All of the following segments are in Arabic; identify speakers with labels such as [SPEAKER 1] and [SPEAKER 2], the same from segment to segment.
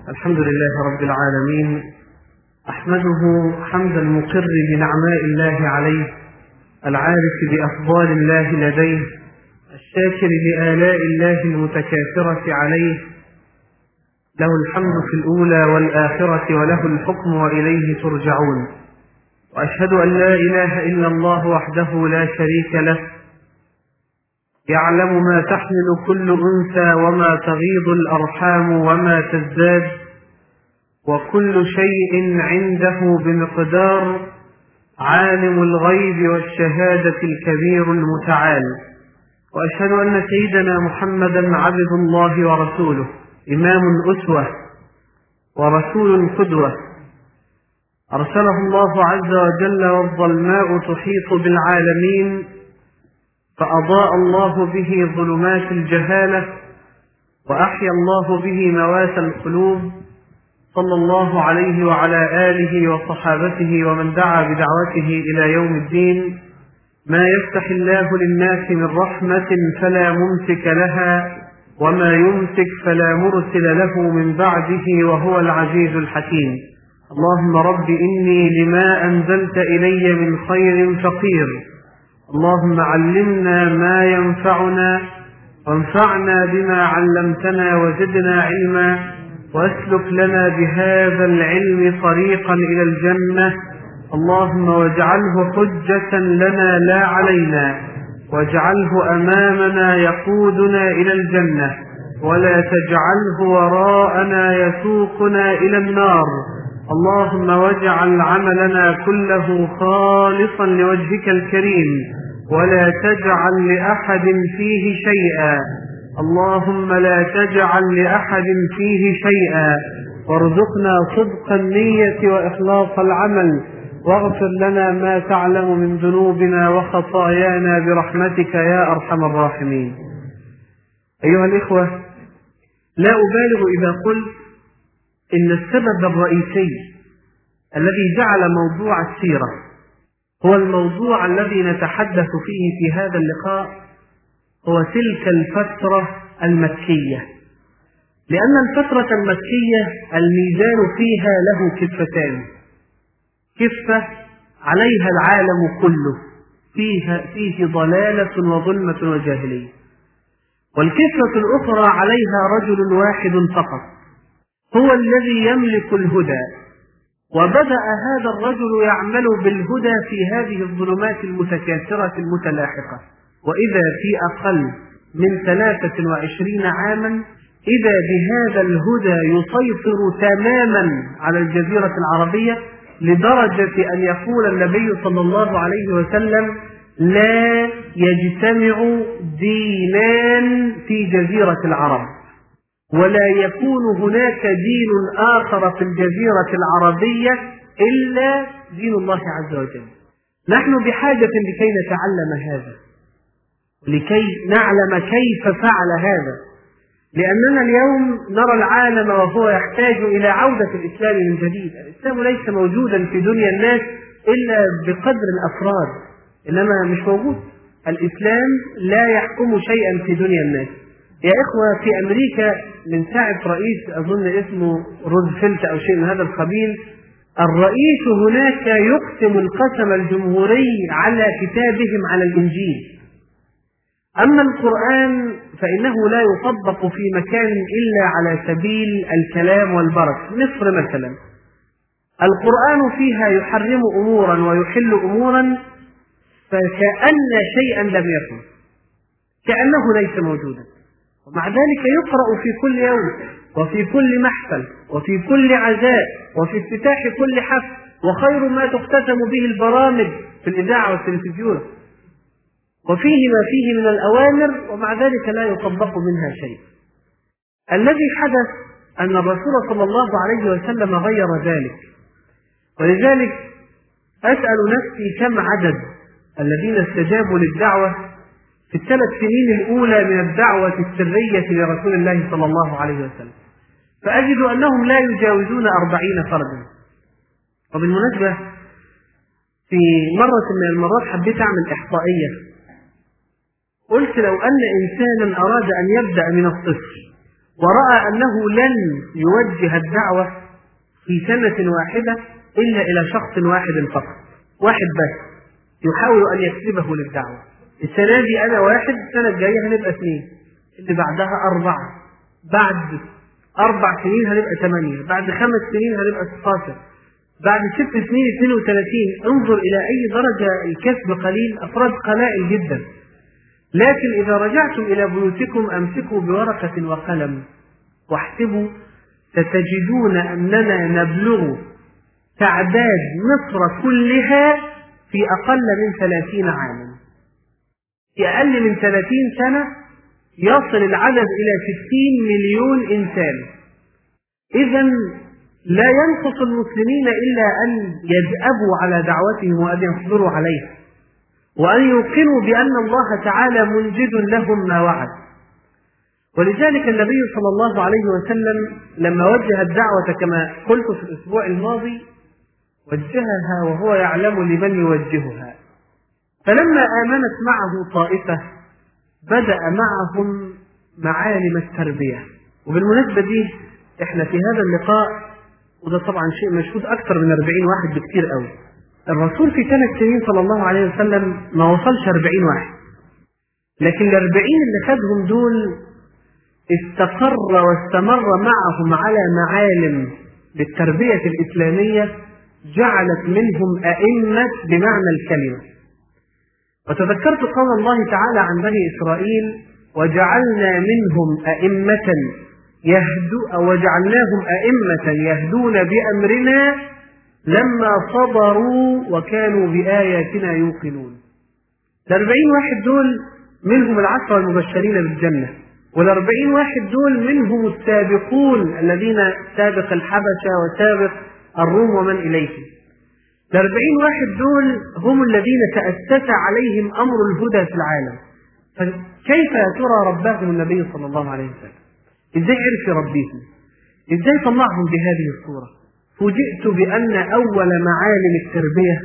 [SPEAKER 1] الحمد لله رب العالمين، أحمده حمد المقر بنعماء الله عليه، العارف بأفضال الله لديه، الشاكر لآلاء الله المتكاثرة عليه، له الحمد في الأولى والآخرة وله الحكم وإليه ترجعون. وأشهد أن لا إله إلا الله وحده لا شريك له، يعلم ما تحمل كل أنثى وما تغيض الأرحام وما تزداد، وكل شيء عنده بمقدار، عالم الغيب والشهادة الكبير المتعال. وأشهد أن سيدنا محمدا عبد الله ورسوله، إمام أسوة ورسول قدوة، أرسله الله عز وجل والظلماء تحيط بالعالمين، فأضاء الله به ظلمات الجهالة وأحيا الله به موات القلوب، صلى الله عليه وعلى آله وصحابته ومن دعا بدعوته إلى يوم الدين. ما يفتح الله للناس من رحمة فلا ممسك لها، وما يمسك فلا مرسل له من بعده، وهو العزيز الحكيم. اللهم رب إني لما أنزلت إلي من خير فقير، اللهم علمنا ما ينفعنا وانفعنا بما علمتنا وزدنا علما، واسلك لنا بهذا العلم طريقا إلى الجنة، اللهم واجعله حجة لنا لا علينا، واجعله أمامنا يقودنا إلى الجنة، ولا تجعله وراءنا يسوقنا إلى النار. اللهم واجعل عملنا كله خالصا لوجهك الكريم، ولا تجعل لأحد فيه شيئا، اللهم لا تجعل لأحد فيه شيئا، وارزقنا صدق النية وإخلاص العمل، واغفر لنا ما تعلم من ذنوبنا وخطايانا برحمتك يا أرحم الراحمين. أيها الإخوة، لا أبالغ إذا قلت إن السبب الرئيسي الذي جعل موضوع السيرة هو الموضوع الذي نتحدث فيه في هذا اللقاء هو تلك الفترة المكية، لأن الفترة المكية الميزان فيها له كفتان، كفة عليها العالم كله، فيه ضلالة وظلمة وجاهلية، والكفة الأخرى عليها رجل واحد فقط هو الذي يملك الهدى، وبدأ هذا الرجل يعمل بالهدى في هذه الظلمات المتكاثرة المتلاحقة، وإذا في أقل من 23 عاما إذا بهذا الهدى يسيطر تماما على الجزيرة العربية، لدرجة أن يقول النبي صلى الله عليه وسلم: لا يجتمع دينان في جزيرة العرب، ولا يكون هناك دين آخر في الجزيرة العربية إلا دين الله عز وجل. نحن بحاجة لكي نتعلم هذا، لكي نعلم كيف فعل هذا، لأننا اليوم نرى العالم وهو يحتاج إلى عودة الإسلام من جديد. الإسلام ليس موجودا في دنيا الناس إلا بقدر الأفراد، إنما مش موجود. الإسلام لا يحكم شيئا في دنيا الناس. يا إخوة، في أمريكا من ساعة رئيس أظن اسمه روزفلت أو شيء من هذا القبيل، الرئيس هناك يقسم القسم الجمهوري على كتابهم على الإنجيل. أما القرآن فإنه لا يطبق في مكان إلا على سبيل الكلام والبركة. مصر مثلا القرآن فيها يحرم أمورا ويحل أمورا فكأن شيئا لم يكن، كأنه ليس موجودا، ومع ذلك يقرأ في كل يوم وفي كل محفل وفي كل عزاء وفي افتتاح كل حفل، وخير ما تختتم به البرامج في الإذاعة والتلفزيون، وفيه ما فيه من الأوامر، ومع ذلك لا يطبق منها شيء. الذي حدث أن الرسول صلى الله عليه وسلم غير ذلك، ولذلك أسأل نفسي كم عدد الذين استجابوا للدعوة في ال3 سنين الأولى من الدعوة السرية لرسول الله صلى الله عليه وسلم، فأجد أنهم لا يجاوزون 40 فردا. وبالمناسبة في مرة من المرات حبيت أعمل إحصائية، قلت لو أن إنسانا أراد أن يبدأ من الصفر ورأى أنه لن يوجه الدعوة في سنة واحدة إلا إلى شخص واحد فقط، واحد بس يحاول أن يكسبه للدعوة. السنة دي أنا واحد، السنة الجاية هنبقى 2، اللي بعدها 4، بعد 4 سنين هنبقى 8، بعد 5 سنين هنبقى 16، بعد 6 سنين 32. انظر إلى أي درجة الكسب قليل، أفراد قلائل جدا. لكن إذا رجعتم إلى بيوتكم أمسكوا بورقة وقلم واحسبوا، ستجدون أننا نبلغ تعداد مصر كلها في أقل من 30 عاما. في أقل من 30 سنة يصل العدد إلى 60 مليون إنسان. إذن لا ينقص المسلمين إلا أن يدأبوا على دعوتهم وأن يصبروا عليها، وأن يوقنوا بأن الله تعالى منجد لهم ما وعد. ولذلك النبي صلى الله عليه وسلم لما وجه الدعوة كما قلت في الأسبوع الماضي وجهها وهو يعلم لمن يوجهها. فلما آمنت معه طائفة بدأ معهم معالم التربية. وبالمناسبة دي احنا في هذا اللقاء، وده طبعا شيء مشهود أكثر من 40 واحد بكثير قوي، الرسول في 3 سنين صلى الله عليه وسلم ما وصلش 40 واحد، لكن ال40 اللي خدهم دول استقر واستمر معهم على معالم للتربية الإسلامية جعلت منهم أئمة بمعنى الكلمة. وتذكرت قول الله تعالى عن بني إسرائيل: وجعلنا منهم أئمة وجعلناهم أئمة يهدون بأمرنا لما صبروا وكانوا بآياتنا يوقنون. ال40 واحد دول منهم ال10 المبشرين بالجنة، وال40 واحد دول منهم السابقون الذين سابق الحبشة وسابق الروم ومن إليهم. ال40 واحد دول هم الذين تأسس عليهم أمر الهدى في العالم. فكيف يا ترى رباهم النبي صلى الله عليه وسلم؟ إزاي عرف يربيهم؟ إزاي طلعهم بهذه الصورة؟ فوجئت بأن أول معالم التربية،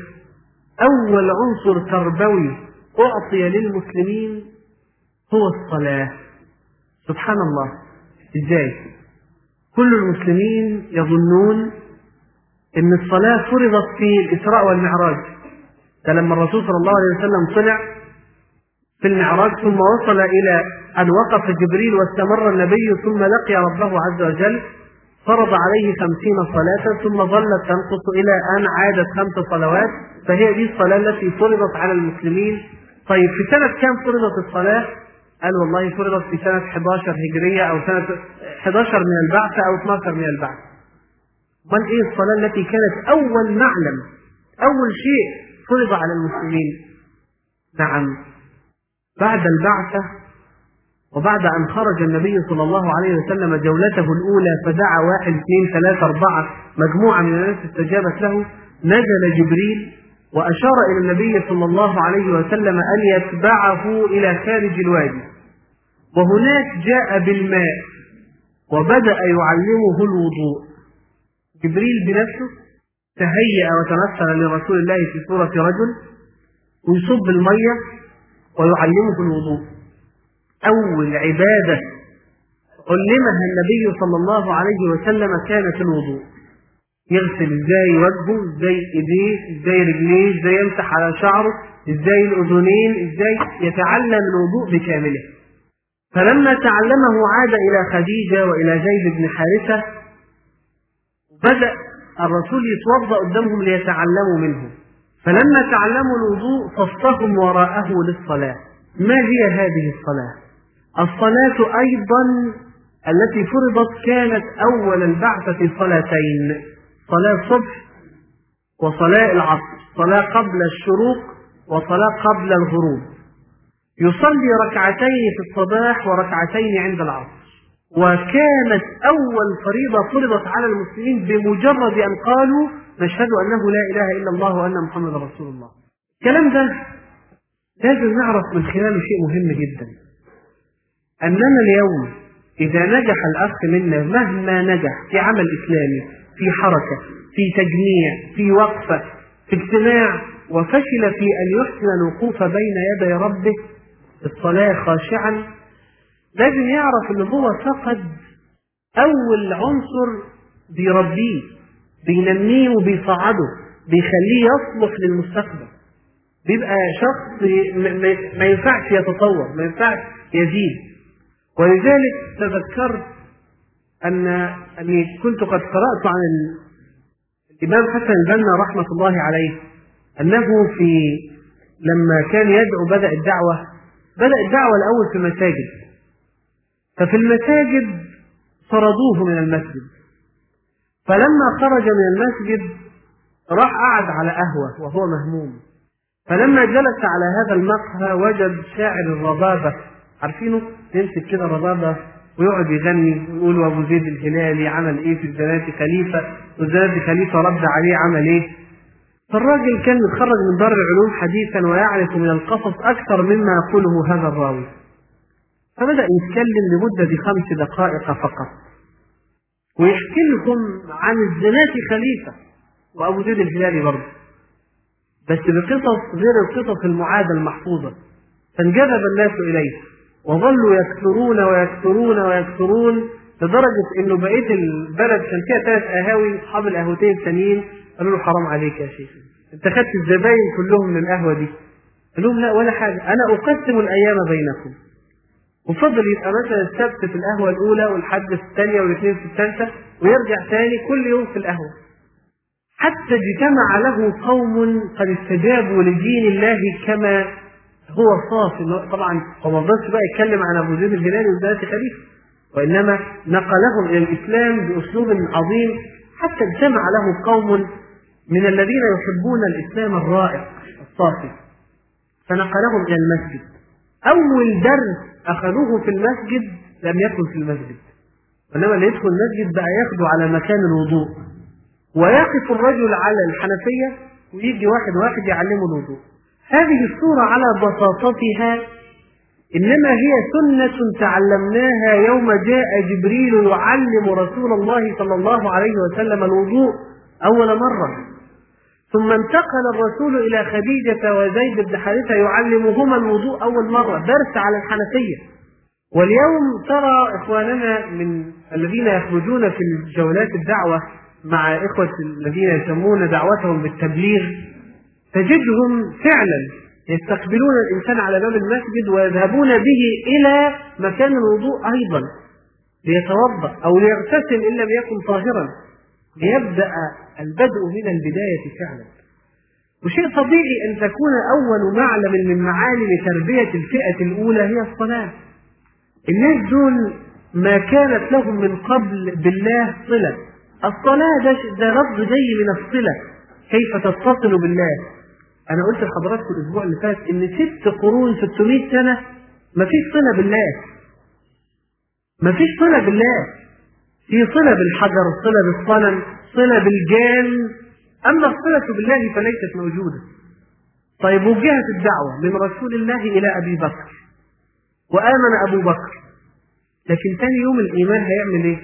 [SPEAKER 1] أول عنصر تربوي أعطي للمسلمين هو الصلاة. سبحان الله، إزاي؟ كل المسلمين يظنون أن الصلاة فرضت في الإسراء والمعراج. فلما الرسول صلى الله عليه وسلم طلع في المعراج ثم وصل إلى أن وقف جبريل واستمر النبي ثم لقي ربه عز وجل، فرض عليه 50 صلاة ثم ظلت تنقص إلى أن عادت 5 صلوات، فهي دي الصلاة التي فرضت على المسلمين. طيب في سنة كم فرضت الصلاة؟ قال والله فرضت في سنة 11 هجرية أو سنة 11 من البعثة أو 12 من البعثة. من إيه الصلاة التي كانت أول معلم، أول شيء فرض على المسلمين؟ نعم، بعد البعثة وبعد أن خرج النبي صلى الله عليه وسلم جولته الأولى فدعا 1 2 3 4 مجموعة من الناس استجابت له، نزل جبريل وأشار إلى النبي صلى الله عليه وسلم أن يتبعه إلى خارج الوادي، وهناك جاء بالماء وبدأ يعلمه الوضوء. جبريل بنفسه تهيأ وتمثل لرسول الله في صورة رجل ويصب المية ويعلمه الوضوء. أول عبادة علمها النبي صلى الله عليه وسلم كانت الوضوء. يغسل ازاي وجهه، ازاي ايديه، ازاي رجليه، ازاي يمسح على شعره، ازاي الأذنين، ازاي يتعلم الوضوء بكامله. فلما تعلمه عاد إلى خديجة وإلى زيد بن حارثة، بدأ الرسول يتوضأ قدامهم ليتعلموا منه. فلما تعلموا الوضوء صفهم وراءه للصلاة. ما هي هذه الصلاة؟ الصلاة أيضا التي فرضت كانت أول البعثة صلاتين: صلاة الصبح وصلاة العصر، صلاة قبل الشروق وصلاة قبل الغروب. يصلي ركعتين في الصباح وركعتين عند العصر. وكانت أول فريضة فرضت على المسلمين بمجرد أن قالوا نشهد أنه لا إله إلا الله وأن محمد رسول الله. الكلام ده لازم نعرف من خلاله شيء مهم جدا، أننا اليوم إذا نجح الأخ منا مهما نجح في عمل إسلامي، في حركة، في تجميع، في وقفة، في اجتماع، وفشل في أن يحسن الوقوف بين يدي ربه الصلاة خاشعا، لازم يعرف أنه هو فقد أول عنصر بيربيه، بينميه وبيصعده، بيخليه يصلح للمستقبل. بيبقى شخص ما ينفعش يتطور، ما ينفعش يزيد. ولذلك تذكرت أني كنت قد قرأت عن الإمام حسن البنا رحمة الله عليه أنه لما كان يدعو بدأ الدعوة الأول في المساجد، ففي المساجد طردوه من المسجد، فلما خرج من المسجد راح قعد على قهوة وهو مهموم، فلما جلس على هذا المقهى وجد شاعر الربابة، عارفينه؟ يمسك كده ربابة ويقعد يغني ويقول وابو زيد الهلالي عمل ايه في الزناد خليفة، والزناد خليفة رد عليه عمل ايه. فالراجل كان متخرج من دار العلوم حديثا ويعرف من القصص أكثر مما يقوله هذا الراوي، فبدأ يتكلم لمدة 5 دقائق فقط ويحكي لهم عن الزناد خليفة وأبو زيد الهلالي برضه، بس بقصص غير القصص المعادة المحفوظة. فانجذب الناس إليه وظلوا يكثرون ويكثرون ويكثرون لدرجة إنه بقية البلد كان فيها 3 قهاوي، أصحاب القهوتين الثانيين قالوا له حرام عليك يا شيخ، أنت خدت الزباين كلهم من القهوة دي. قال لهم لا ولا حاجة، أنا أقسم الأيام بينكم. وفضل يبقى مثلا السبت في القهوة الأولى والحد في الثانية والاثنين في الثالثة، ويرجع ثاني كل يوم في القهوة، حتى اجتمع له قوم قد استجابوا لدين الله كما هو صافي. طبعا هو ما رضاش بقى يتكلم عن ابو زيد الهلالي وزناد خليفه، وانما نقلهم الى الاسلام باسلوب عظيم، حتى اجتمع له قوم من الذين يحبون الاسلام الرائع الصافي فنقلهم الى المسجد. اول درس اخذوه في المسجد لم يكن في المسجد، وانما اللي يدخل المسجد بقى ياخده على مكان الوضوء، ويقف الرجل على الحنفية ويجي واحد واحد يعلمه الوضوء. هذه الصورة على بساطتها إنما هي سنة تعلمناها يوم جاء جبريل يعلم رسول الله صلى الله عليه وسلم الوضوء أول مرة، ثم انتقل الرسول إلى خديجة وزيد بن حارثة يعلمهما الوضوء أول مرة، درس على الحنفية. واليوم ترى إخواننا من الذين يخرجون في جولات الدعوة مع إخوة الذين يسمون دعوتهم بالتبليغ، تجدهم فعلا يستقبلون الإنسان على باب المسجد ويذهبون به إلى مكان الوضوء أيضا ليتوضأ أو ليغتسل إن لم يكن طاهرا، ليبدأ البدء من البداية فعلا. وشيء طبيعي أن تكون أول معلم من معالم تربية الفئة الأولى هي الصلاة. الناس دول ما كانت لهم من قبل بالله صلة، الصلاة ده لفظ جاي من الصلة، كيف تتصل بالله. أنا قلت لحضراتكم الأسبوع اللي فات إن 6 قرون 600 سنة ما فيش صلة بالله، ما فيش صلة بالله، في صلة بالحجر، صلة بالصنم، صلة بالجان، أما الصلة بالله فليست موجودة. طيب وجهت الدعوة من رسول الله إلى أبي بكر وآمن أبو بكر، لكن ثاني يوم الإيمان هيعمل إيه؟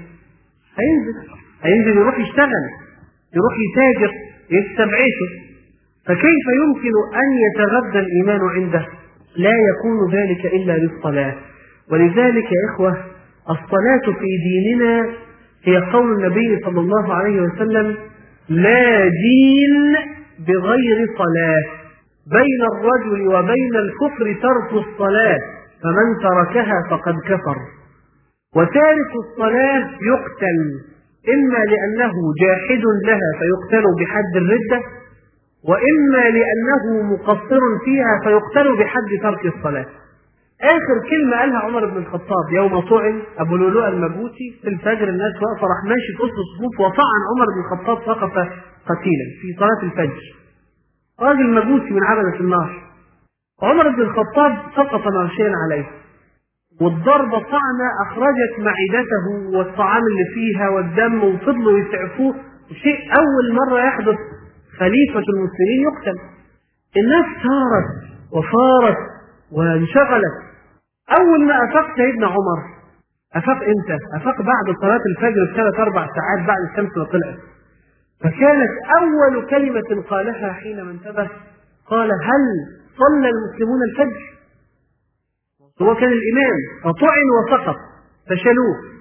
[SPEAKER 1] هينزل يروح يشتغل، يروح يتاجر، يكسب عيشه. فكيف يمكن أن يتغذى الإيمان عنده؟ لا يكون ذلك إلا بالصلاة. ولذلك يا إخوة الصلاة في ديننا هي قول النبي صلى الله عليه وسلم: لا دين بغير صلاة، بين الرجل وبين الكفر ترك الصلاة، فمن تركها فقد كفر. وتارك الصلاة يقتل، إما لأنه جاحد لها فيقتل بحد الردة، وإما لأنه مقصر فيها فيقتل بحد ترك الصلاة. آخر كلمة قالها عمر بن الخطاب يوم طعن أبو لؤلؤ المجوسي في الفجر، الناس واقفة، راح ماشي في وسط الصفوف وطعن عمر بن الخطاب سقط قتيلا في صلاة الفجر، راجل مجوسي من عبدة النار. عمر بن الخطاب سقط مغشيا عليه، والضربة طعنة أخرجت معدته والطعام اللي فيها والدم، وفضلوا يسعفوه. شيء أول مرة يحدث خليفة المسلمين يقتل. الناس سارت وفارت وانشغلت. أول ما أفاق سيدنا عمر، أفاق إمتى؟ أفاق بعد صلاة الفجر ب3 4 ساعات بعد الشمس ما طلعت. فكانت أول كلمة قالها حينما انتبه قال: هل صلى المسلمون الفجر؟ هو كان الإمام فطعن وسقط فشلوه،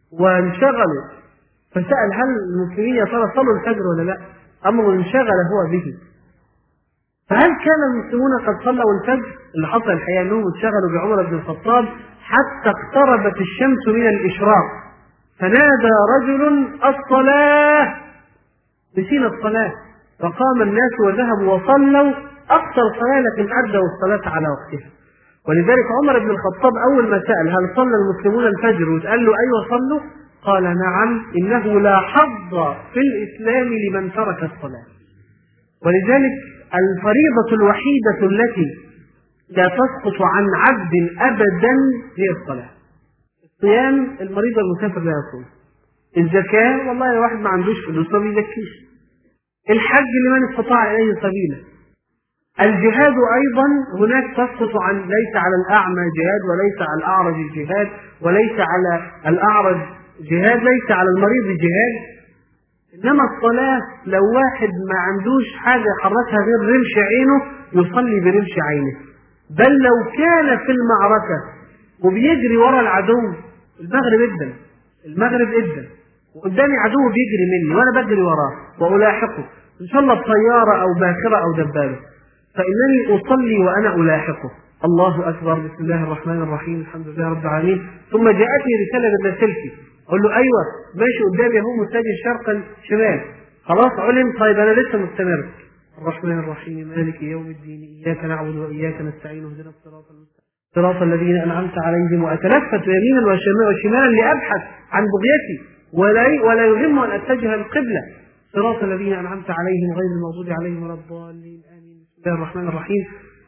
[SPEAKER 1] وانشغلوا، فسأل هل المسلمين يا ترى صلوا الفجر ولا لا؟ أمر انشغل هو به. فهل كان المسلمون قد صلوا الفجر؟ اللي حصل الحقيقة أنهم انشغلوا بعمر بن الخطاب حتى اقتربت الشمس من الإشراق، فنادى رجل الصلاة، نسينا الصلاة، فقام الناس وذهبوا وصلوا أقصى الصلاة لكن أدوا الصلاة على وقتها. ولذلك عمر بن الخطاب أول ما سأل هل صلى المسلمون الفجر وتقال له أيوة صلوا، قال نعم، إنه لا حظ في الإسلام لمن ترك الصلاة. ولذلك الفريضة الوحيدة التي لا تسقط عن عبد أبدا هي الصلاة. الصيام المريض المسافر لا يصوم، الزكاة والله لو واحد ما عندوش فلوس ما بيزكيش، الحج لمن استطاع إليه سبيلا، الجهاد أيضا هناك تسقط عن، ليس على الأعمى جهاد، وليس على الأعرج جهاد، وليس على الأعرج جهاد، ليس على المريض جهاد. إنما الصلاة لو واحد ما عندوش حاجة يحركها غير رمش عينه يصلي برمش عينه، بل لو كان في المعركة وبيجري ورا العدو، المغرب إدا وقدامي عدو بيجري مني وأنا بجري وراه وألاحقه، إن شاء الله بطيارة أو باخرة أو دبابة، فإنني أصلي وأنا ألاحقه. الله أكبر، بسم الله الرحمن الرحيم، الحمد لله رب العالمين. ثم جاءتني رسالة بالسلفي، أقول له أيوة ماشي قدامي أهو متجه شرقا شمال، خلاص علم، طيب أنا لسه مستمر. الرحمن الرحيم مالك يوم الدين إياك نعبد وإياك نستعين اهدنا الصراط المستقيم صراط الذين أنعمت عليهم، وأتلفت يمينا وشمالا لأبحث عن بغيتي ولا يهم أن أتجه القبلة، صراط الذين أنعمت عليهم غير المغضوب عليهم ولا الضالين آمين. بسم الله الرحمن الرحيم.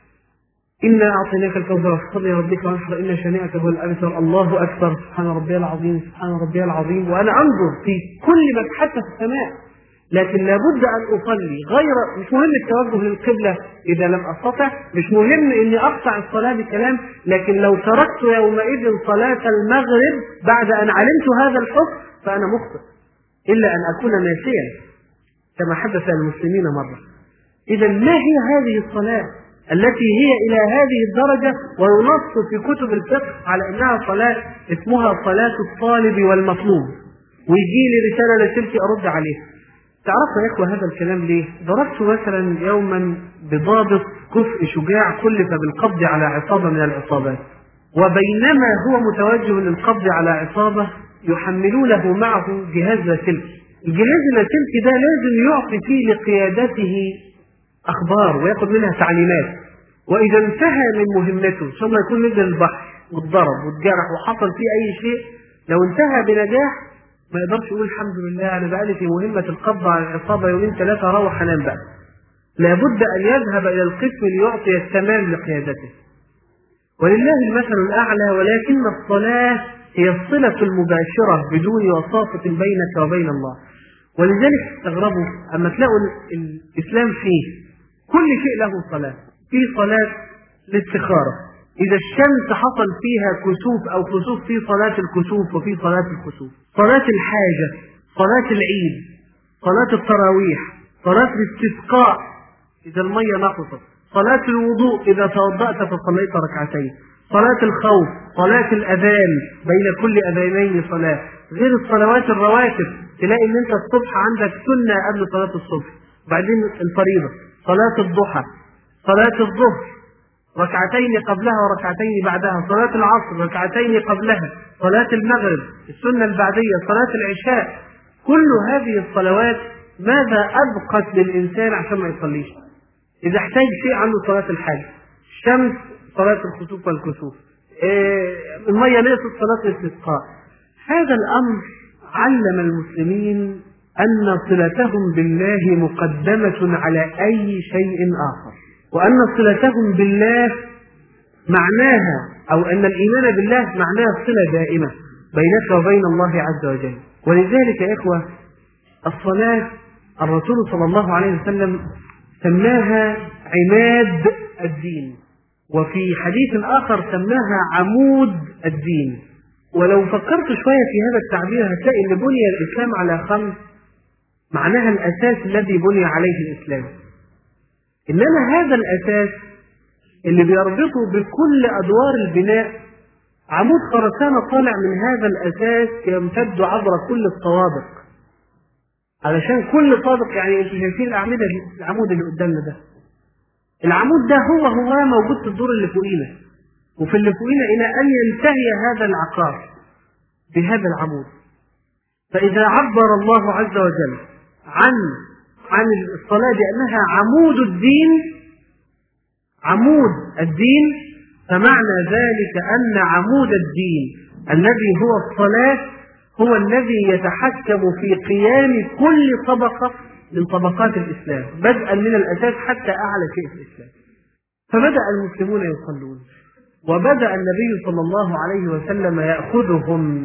[SPEAKER 1] إنا أعطيناك الكوثر فصل لربك وانحر إن شانئك هو الأبتر. الله أكبر، سبحان ربي العظيم، سبحان ربي العظيم. وأنا أنظر في كل مكان في السماء، لكن لابد أن أصلي، مش مهم التوجه للقبلة إذا لم أستطع، مش مهم إني أقطع الصلاة بكلام، لكن لو تركت يومئذ صلاة المغرب بعد أن علمت هذا الحكم فأنا مخطئ، إلا أن أكون ناسيا كما حدث للمسلمين مرة. إذا ما هي هذه الصلاة التي هي إلى هذه الدرجة وينص في كتب الفقه على أنها صلاة اسمها صلاة الطالب والمطلوب، ويجي لي رسالة لسلكي أرد عليه؟ تعرفوا يا إخوة هذا الكلام ليه؟ ضربت مثلا يوما بضابط كفء شجاع كلف بالقبض على عصابة من العصابات، وبينما هو متوجه للقبض على عصابة يحملونه معه جهاز لاسلكي. الجهاز اللاسلكي ده لازم يعطي فيه لقيادته أخبار ويأخذ منها تعليمات، وإذا انتهى من مهمته إن شاء الله يكون نزل البحر والضرب والجرح وحصل فيه أي شيء، لو انتهى بنجاح ما يقدرش يقول الحمد لله أنا بقالي في مهمة القبض على العصابة يومين ثلاثة أروح أنام بقى. لابد أن يذهب إلى القسم ليعطي التمام لقيادته. ولله المثل الأعلى، ولكن الصلاة هي الصلة المباشرة بدون وساطة بينك وبين الله. ولذلك استغربوا أما تلاقوا الإسلام فيه كل شيء له صلاة. في صلاة الاستخارة، إذا الشمس حصل فيها كسوف أو خسوف في صلاة الكسوف وفي صلاة الخسوف، صلاة الحاجة، صلاة العيد، صلاة التراويح، صلاة الاستسقاء إذا المية نقصت، صلاة الوضوء إذا توضأت فصليت ركعتين، صلاة الخوف، صلاة الأذان بين كل أذانين صلاة، غير الصلوات الرواتب. تلاقي ان انت الصبح عندك سنة قبل صلاة الصبح، بعدين الفريضة، صلاة الضحى، صلاة الظهر ركعتين قبلها وركعتين بعدها، صلاة العصر ركعتين قبلها، صلاة المغرب السنة البعدية، صلاة العشاء. كل هذه الصلوات ماذا أبقت للإنسان عشان ما يصليش؟ إذا احتاج شيء عنده صلاة الحج، الشمس صلاة الخسوف والكسوف، المية نقصت صلاة الاستسقاء. هذا الأمر علم المسلمين أن صلتهم بالله مقدمة على أي شيء آخر، وأن صلتهم بالله معناها أو أن الإيمان بالله معناها صلة دائمة بينك وبين الله عز وجل. ولذلك يا إخوة الصلاة الرسول صلى الله عليه وسلم سماها عماد الدين، وفي حديث آخر سماها عمود الدين. ولو فكرت شوية في هذا التعبير هتلاقي أن بني الإسلام على 5 معناها الأساس الذي بني عليه الإسلام. إنما هذا الأساس اللي بيربطه بكل أدوار البناء عمود خرسانة طالع من هذا الأساس يمتد عبر كل الطوابق، علشان كل طابق، يعني انتوا شايفين الأعمدة دي، العمود اللي قدامنا ده، العمود ده هو موجود في الدور اللي فوقينا وفي اللي فوقينا إلى أن ينتهي هذا العقار بهذا العمود. فإذا عبر الله عز وجل عن الصلاة بأنها عمود الدين، فمعنى ذلك أن عمود الدين الذي هو الصلاة هو الذي يتحكم في قيام كل طبقة من طبقات الإسلام، بدءا من الأساس حتى أعلى شيء في الإسلام. فبدأ المسلمون يصلون، وبدأ النبي صلى الله عليه وسلم يأخذهم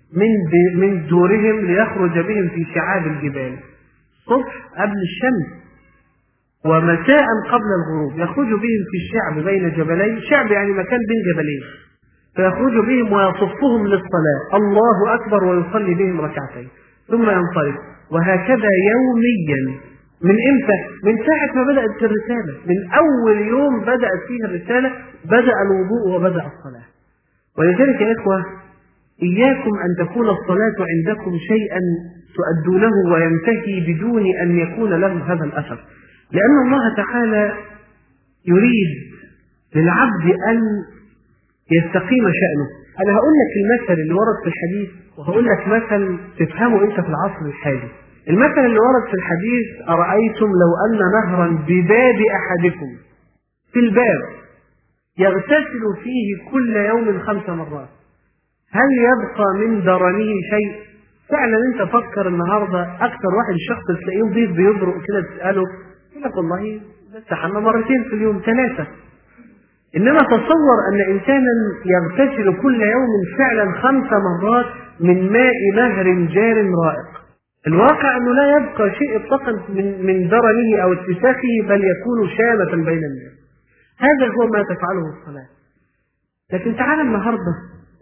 [SPEAKER 1] من دورهم ليخرج بهم في شعاب الجبال، صبح قبل الشمس ومساء قبل الغروب، يخرج بهم في الشعب بين جبلين، شعب يعني مكان بين جبلين، فيخرج بهم ويصفهم للصلاة، الله أكبر، ويصلي بهم ركعتين ثم ينصرف، وهكذا يوميا. من إمتى؟ من ساعة ما بدأت الرسالة، من أول يوم بدأت فيها الرسالة بدأ الوضوء وبدأ الصلاة. ولذلك يا إخوة، إياكم أن تكون الصلاة عندكم شيئا تؤدونه وينتهي بدون أن يكون له هذا الأثر، لأن الله تعالى يريد للعبد أن يستقيم شأنه. أنا هقول لك المثل اللي ورد في الحديث، وهقول لك مثل تفهمه أنت في العصر الحالي. المثل اللي ورد في الحديث: أرأيتم لو أن نهرا بباب أحدكم، في الباب يغتسل فيه كل يوم 5 مرات، هل يبقى من درنه شيء؟ فعلا انت فكر النهارده اكثر واحد الشخص تلاقيه ضيف بيضرق كده، تساله يقول لك والله بستحمى 2 مرات في اليوم 3. انما تصور ان انسانا يغتسل كل يوم فعلا 5 مرات من ماء نهر جار رائق. الواقع انه لا يبقى شيء اطلاقا من درنه او اتساخه، بل يكون شامة بين الناس. هذا هو ما تفعله الصلاة. لكن تعالى النهارده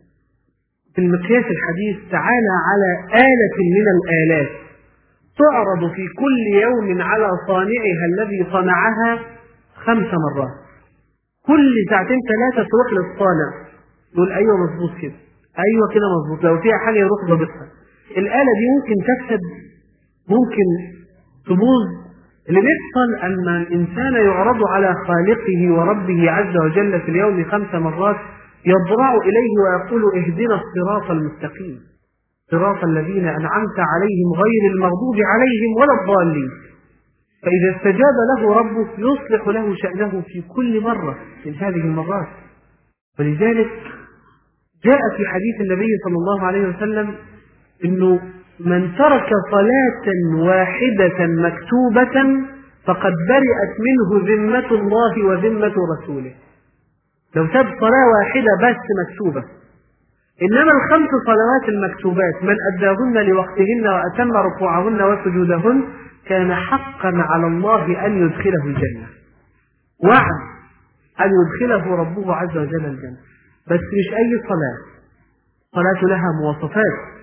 [SPEAKER 1] في المقياس الحديث، تعالى على آلة من الآلات تعرض في كل يوم على صانعها الذي صنعها 5 مرات، كل 2 3 تروح للصانع يقول أيوة مظبوط كده، أيوة كده مظبوط، لو فيها حاجة يروح ضابطها. الآلة دي ممكن تفسد، ممكن تبوظ. اللي بيحصل أن الإنسان يعرض على خالقه وربه عز وجل في اليوم 5 مرات، يضرع إليه ويقول: اهدنا الصراط المستقيم، صراط الذين أنعمت عليهم غير المغضوب عليهم ولا الضالين. فإذا استجاب له ربه يصلح له شأنه في كل مرة من هذه المرات. ولذلك جاء في حديث النبي صلى الله عليه وسلم إنه من ترك صلاة واحدة مكتوبة فقد برئت منه ذمة الله وذمة رسوله. لو ساب صلاة واحدة بس مكتوبة، إنما ال5 صلوات المكتوبات من أداهن لوقتهن وأتم ركوعهن وسجودهن كان حقا على الله أن يدخله الجنة، وعد أن يدخله ربه عز وجل الجنة. بس مش أي صلاة لها مواصفات.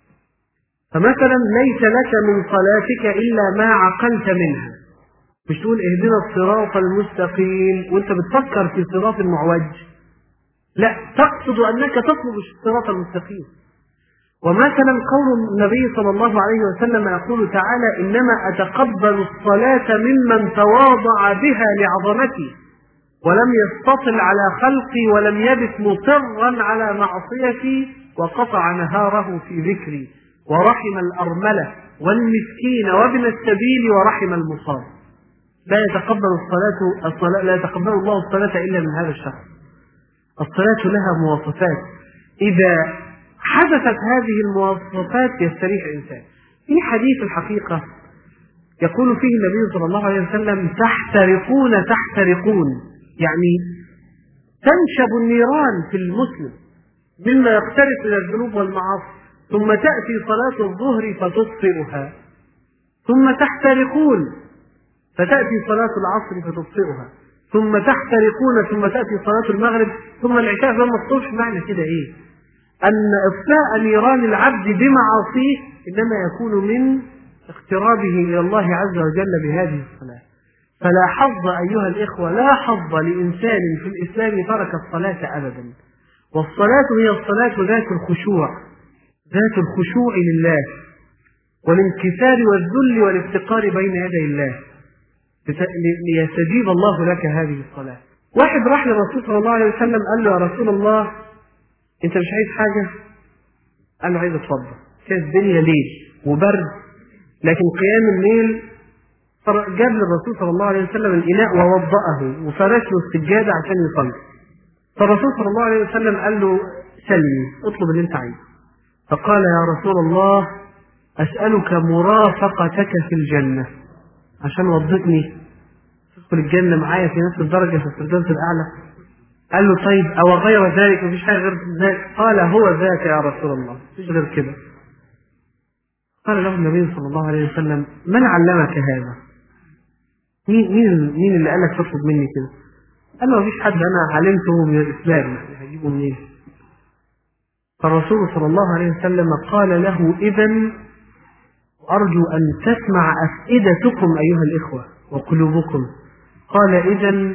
[SPEAKER 1] فمثلا ليس لك من صلاتك إلا ما عقلت منها، مش تقول اهدنا الصراط المستقيم وانت بتفكر في صراط المعوج، لا، تقصد أنك تطلب الصراط المستقيم. ومثلا قول النبي صلى الله عليه وسلم يقول تعالى: إنما أتقبل الصلاة ممن تواضع بها لعظمتي ولم يستطل على خلقي ولم يبت مصرا على معصيتي وقطع نهاره في ذكري ورحم الأرملة والمسكين وابن السبيل ورحم المصاب. لا يتقبل الله الصلاة إلا من هذا الشخص. الصلاة لها مواصفات، إذا حدثت هذه المواصفات يستريح الإنسان. في حديث الحقيقة يقول فيه النبي صلى الله عليه وسلم: تحترقون، يعني تنشب النيران في المسلم مما يقترف من الذنوب والمعاصي، ثم تأتي صلاة الظهر فتطفئها، ثم تحترقون فتأتي صلاة العصر فتطفئها، ثم تحترقون ثم تأتي صلاة المغرب، ثم العشاء. فما الصبح معنى كده إيه؟ أن إطفاء نيران العبد بمعاصيه إنما يكون من اقترابه إلى الله عز وجل بهذه الصلاة. فلا حظ أيها الإخوة، لا حظ لإنسان في الإسلام ترك الصلاة أبدا. والصلاة هي الصلاة ذات الخشوع، ذات الخشوع لله والانكسار والذل والافتقار بين يدي الله ليستجيب الله لك هذه الصلاة. واحد راح للرسول صلى الله عليه وسلم قال له: يا رسول الله، انت مش عايز حاجة؟ قال له: عايز اتفضل. كانت الدنيا ليل وبرد، لكن قيام الليل جاب للرسول صلى الله عليه وسلم الإناء ووضأه وفرش له السجادة عشان يصلي. فالرسول صلى الله عليه وسلم قال له: سلني، اطلب اللي انت عايزه. فقال: يا رسول الله، أسألك مرافقتك في الجنة، عشان وضتني تدخل الجنة معايا في نفس الدرجة في الفردوس الأعلى. قال له: طيب أو غير ذلك؟ مفيش حاجة غير ذلك؟ قال: هو ذاك يا رسول الله، مفيش غير كده. قال له النبي صلى الله عليه وسلم: من علمك هذا؟ مين اللي قال لك تطلب مني كده؟ قال له: مفيش حد، أنا علمته من الإسلام، هجيبه منين؟ فالرسول صلى الله عليه وسلم قال له: إذن أرجو أن تسمع أفئدتكم أيها الإخوة وقلوبكم. قال: إذن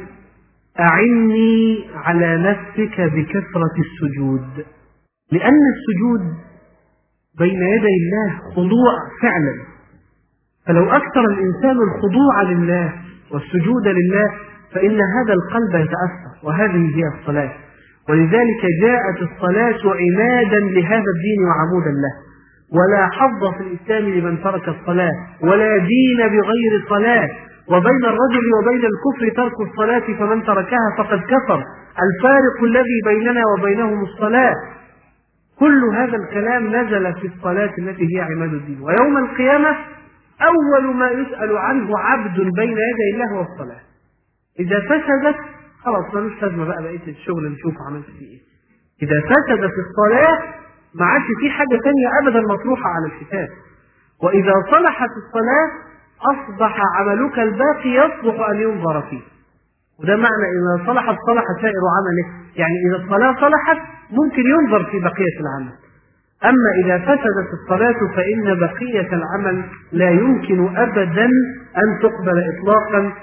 [SPEAKER 1] أعني على نفسك بكثرة السجود، لأن السجود بين يدي الله خضوع فعلا، فلو أكثر الإنسان الخضوع لله والسجود لله فإن هذا القلب يتأثر، وهذه هي الصلاة. ولذلك جاءت الصلاة عمادا لهذا الدين وعمودا له، ولا حظ في الإسلام لمن ترك الصلاة، ولا دين بغير صلاة، وبين الرجل وبين الكفر ترك الصلاة، فمن تركها فقد كفر. الفارق الذي بيننا وبينهم الصلاة. كل هذا الكلام نزل في الصلاة التي هي عماد الدين. ويوم القيامة أول ما يسأل عنه عبد بين يدي الله هو الصلاة. إذا فسدت خلاص ملوش لازمة بقى بقية الشغل نشوف عملت فيه إيه. إذا فسدت الصلاة ما عادش في حاجة ثانية أبدا مطروحة على الحساب. وإذا صلحت الصلاة أصبح عملك الباقي يصلح أن ينظر فيه. وده معنى إذا صلحت صلح سائر عمله، يعني إذا الصلاة صلحت ممكن ينظر في بقية العمل. أما إذا فسدت الصلاة فإن بقية العمل لا يمكن أبدا أن تقبل إطلاقا.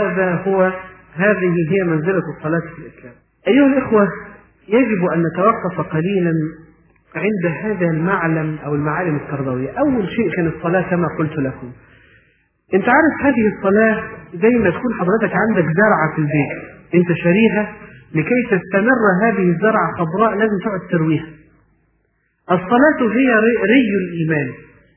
[SPEAKER 1] هذه هي منزلة الصلاة في الإسلام. أيها الإخوة، يجب أن نتوقف قليلا عند هذا المعلم أو المعالم التربوية. أول شيء كان الصلاة كما قلت لكم. أنت عارف هذه الصلاة زي ما تكون حضرتك عندك زرعة في البيت، أنت شاريها لكي تستمر هذه الزرعة خضراء لازم تقعد ترويها. الصلاة هي ري الإيمان.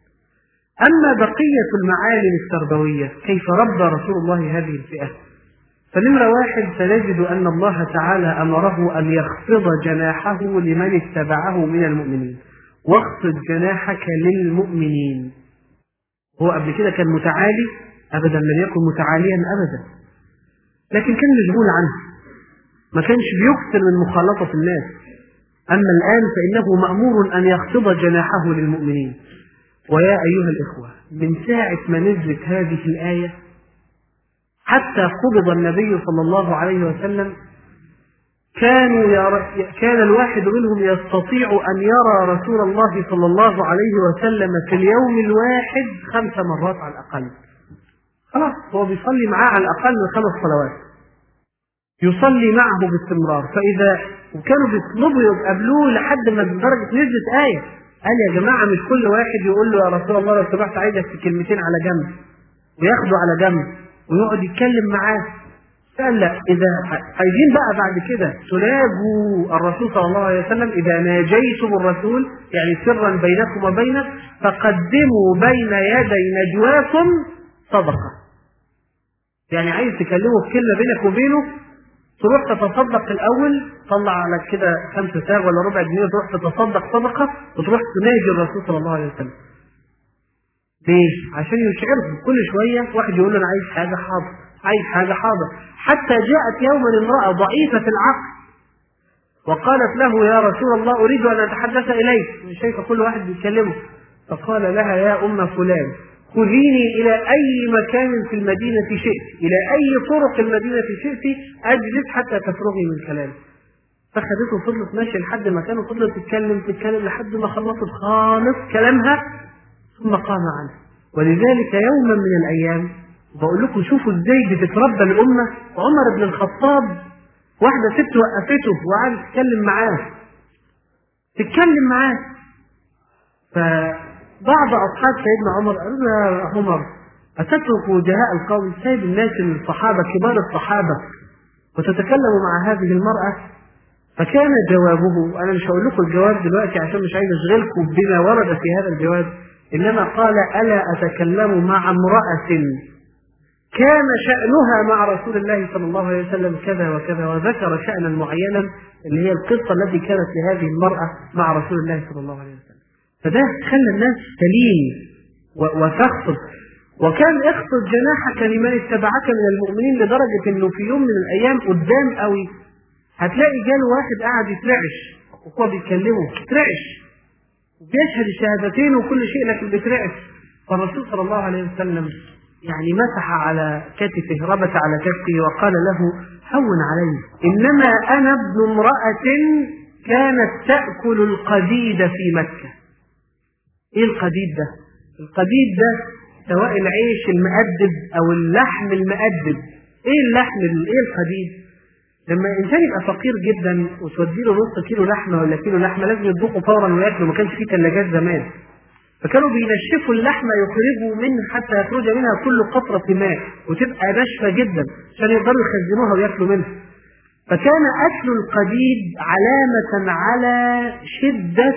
[SPEAKER 1] أما بقية المعالم التربوية كيف ربى رسول الله هذه الفئة؟ فنمرة واحد سنجد أن الله تعالى أمره أن يخفض جناحه لمن اتبعه من المؤمنين. واخفض جناحك للمؤمنين. هو قبل كده كان متعالي؟ أبدا، لم يكن متعاليا أبدا، لكن كان مشغول عنه، ما كانش بيكثر من مخالطة الناس. أما الآن فإنه مأمور أن يخفض جناحه للمؤمنين. ويا أيها الإخوة، من ساعة ما نزلت هذه الآية حتى قبض النبي صلى الله عليه وسلم كان الواحد منهم يستطيع أن يرى رسول الله صلى الله عليه وسلم في اليوم الواحد 5 مرات على الأقل. خلاص هو بيصلي معاه على الأقل 5 صلوات، يصلي معه باستمرار. فإذا وكانوا بيطلبوا يقابلوه لحد ما بدرجة نزلت آية قال: يا جماعة مش كل واحد يقول له يا رسول الله لو سمحت عايزك في كلمتين على جنب، وياخده على جنب ويقعد يتكلم معاه. قال: لا، إذا عايزين بقى بعد كده تناجوا الرسول صلى الله عليه وسلم، إذا ناجيتم الرسول يعني سرا بينكم وبينه فقدموا بين يدي نجواكم صدقة. يعني عايز تكلمه في كلمة بينك وبينه، تروح تتصدق الأول، طلع على كده 5 ساغ ولا ربع جنيه، تروح تتصدق صدقة وتروح تناجي الرسول صلى الله عليه وسلم. ليه؟ عشان يشعرهم. كل شوية واحد يقول له أنا عايز حاجة، حاضر، عايز حاجة، حاضر. حتى جاءت يوما امرأة ضعيفة العقل وقالت له: يا رسول الله أريد أن أتحدث إليك. مش شايفة كل واحد بيتكلمه. فقال لها: يا أم فلان، خذيني إلى أي مكان في المدينة شئت، إلى أي طرق المدينة شئت، أجلس حتى تفرغي من كلامي. فخدته وفضلت ماشية لحد ما كانوا، فضلت تتكلم لحد ما خلصت خالص كلامها ثم قام عنه. ولذلك يوما من الأيام بقول لكم شوفوا ازاي بتتربى الأمة. عمر بن الخطاب واحدة ست وقفته وقعدت تتكلم معاه، تتكلم معاه. فبعض أصحاب سيدنا عمر قالوا له يا عمر أتترك وجهاء القوم، سيد الناس الصحابة كبار الصحابة وتتكلم مع هذه المرأة؟ فكان جوابه، أنا مش هقول لكم الجواب دلوقتي عشان مش عايز أشغلكم بما ورد في هذا الجواب، إنما قال ألا أتكلم مع امرأة كان شأنها مع رسول الله صلى الله عليه وسلم كذا وكذا، وذكر شأنا معينا اللي هي القصة التي كانت لهذه المرأة مع رسول الله صلى الله عليه وسلم. فده خلى الناس تلين وتخطب. وكان اخفض جناحك لمن اتبعك من المؤمنين، لدرجة انه في يوم من الايام قدام قوي هتلاقي جاله واحد قاعد يترعش وهو بيتكلمه، يترعش وبيشهد الشهادتين وكل شيء لكن بيترعش. فالرسول صلى الله عليه وسلم يعني مسح على كتفه، ربط على كتفه وقال له هون علي، انما انا ابن امرأة كانت تأكل القديد في مكة. ايه القديد ده؟ القديد ده سواء العيش المؤدب او اللحم المؤدب. ايه اللحم ايه القديد؟ لما الانسان يبقى فقير جدا وتوديله نص كيلو لحمه ولا كيلو لحمه لازم يطبخوا فورا وياكلوا، ما كانش فيه ثلاجات زمان، فكانوا بينشفوا اللحمه يخرجوا منها حتى يخرج منها كل قطره ماء وتبقى ناشفه جدا عشان يقدروا يخزنوها وياكلوا منها. فكان اكل القديد علامه على شده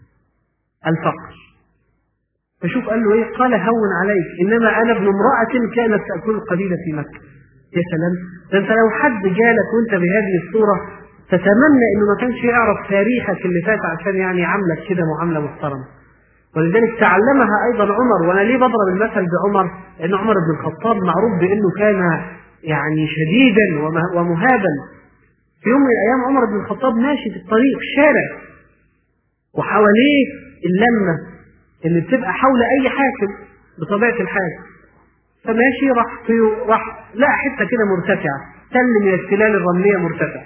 [SPEAKER 1] الفقر. فشوف قال له ايه؟ قال هون عليك انما انا ابن امرأة كانت تأكل القديد في مكة. يا سلام، ده انت لو حد جالك وانت بهذه الصورة تتمنى انه ما كانش يعرف تاريخك اللي فات عشان يعني عاملك كده معاملة محترمة. ولذلك تعلمها ايضا عمر. وانا ليه بضرب المثل بعمر؟ لان عمر بن الخطاب معروف بانه كان يعني شديدا ومهابا. في يوم من الايام عمر بن الخطاب ماشي في الطريق في الشارع وحواليه اللمة اللي بتبقى حول اي حاكم بطبيعة الحال، فماشي راح لا حتة كده مرتفعة، تل من التلال الرملية مرتفعة،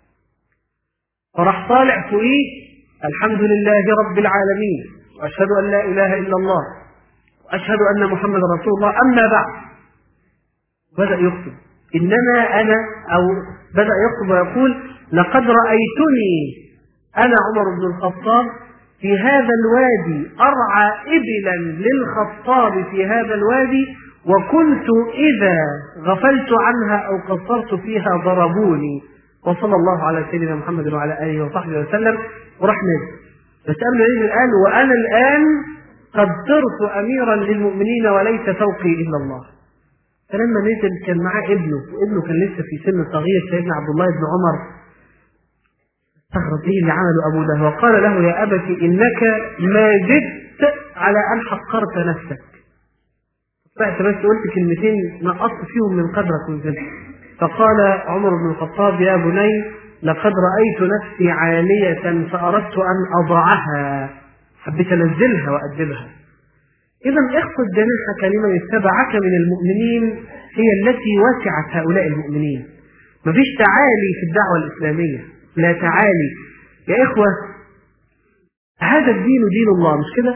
[SPEAKER 1] فراح طالع فوقيه الحمد لله رب العالمين واشهد ان لا اله الا الله واشهد ان محمد رسول الله، اما بعد. بدأ يخطب انما انا، او بدأ يخطب ويقول لقد رأيتني انا عمر بن الخطاب في هذا الوادي أرعى إبلا للخطاب في هذا الوادي، وكنت إذا غفلت عنها أو قصرت فيها ضربوني. وصلى الله على سيدنا محمد وعلى آله وصحبه وسلم. وراح نزل، بس قبل ما ينزل قال وأنا الآن قد صرت أميرا للمؤمنين وليس فوقي إلا الله. فلما نزل كان معاه ابنه، وابنه كان لسه في سن صغير، سيدنا عبد الله بن عمر، استغرب ايه اللي عمله ابو ده، وقال له يا ابتي انك ما زدت على ان حقرت نفسك. فأنت بس قلت كلمتين نقصت فيهم من قدرك من ذلك. فقال عمر بن الخطاب يا بني لقد رأيت نفسي عالية فأردت أن أضعها، حبيت أنزلها وأدبها. إذا اخفض جناحك لمن اتبعك من المؤمنين هي التي وسعت هؤلاء المؤمنين. مفيش تعالي في الدعوة الإسلامية، لا تعالي يا إخوة. هذا الدين دين الله، مش كده؟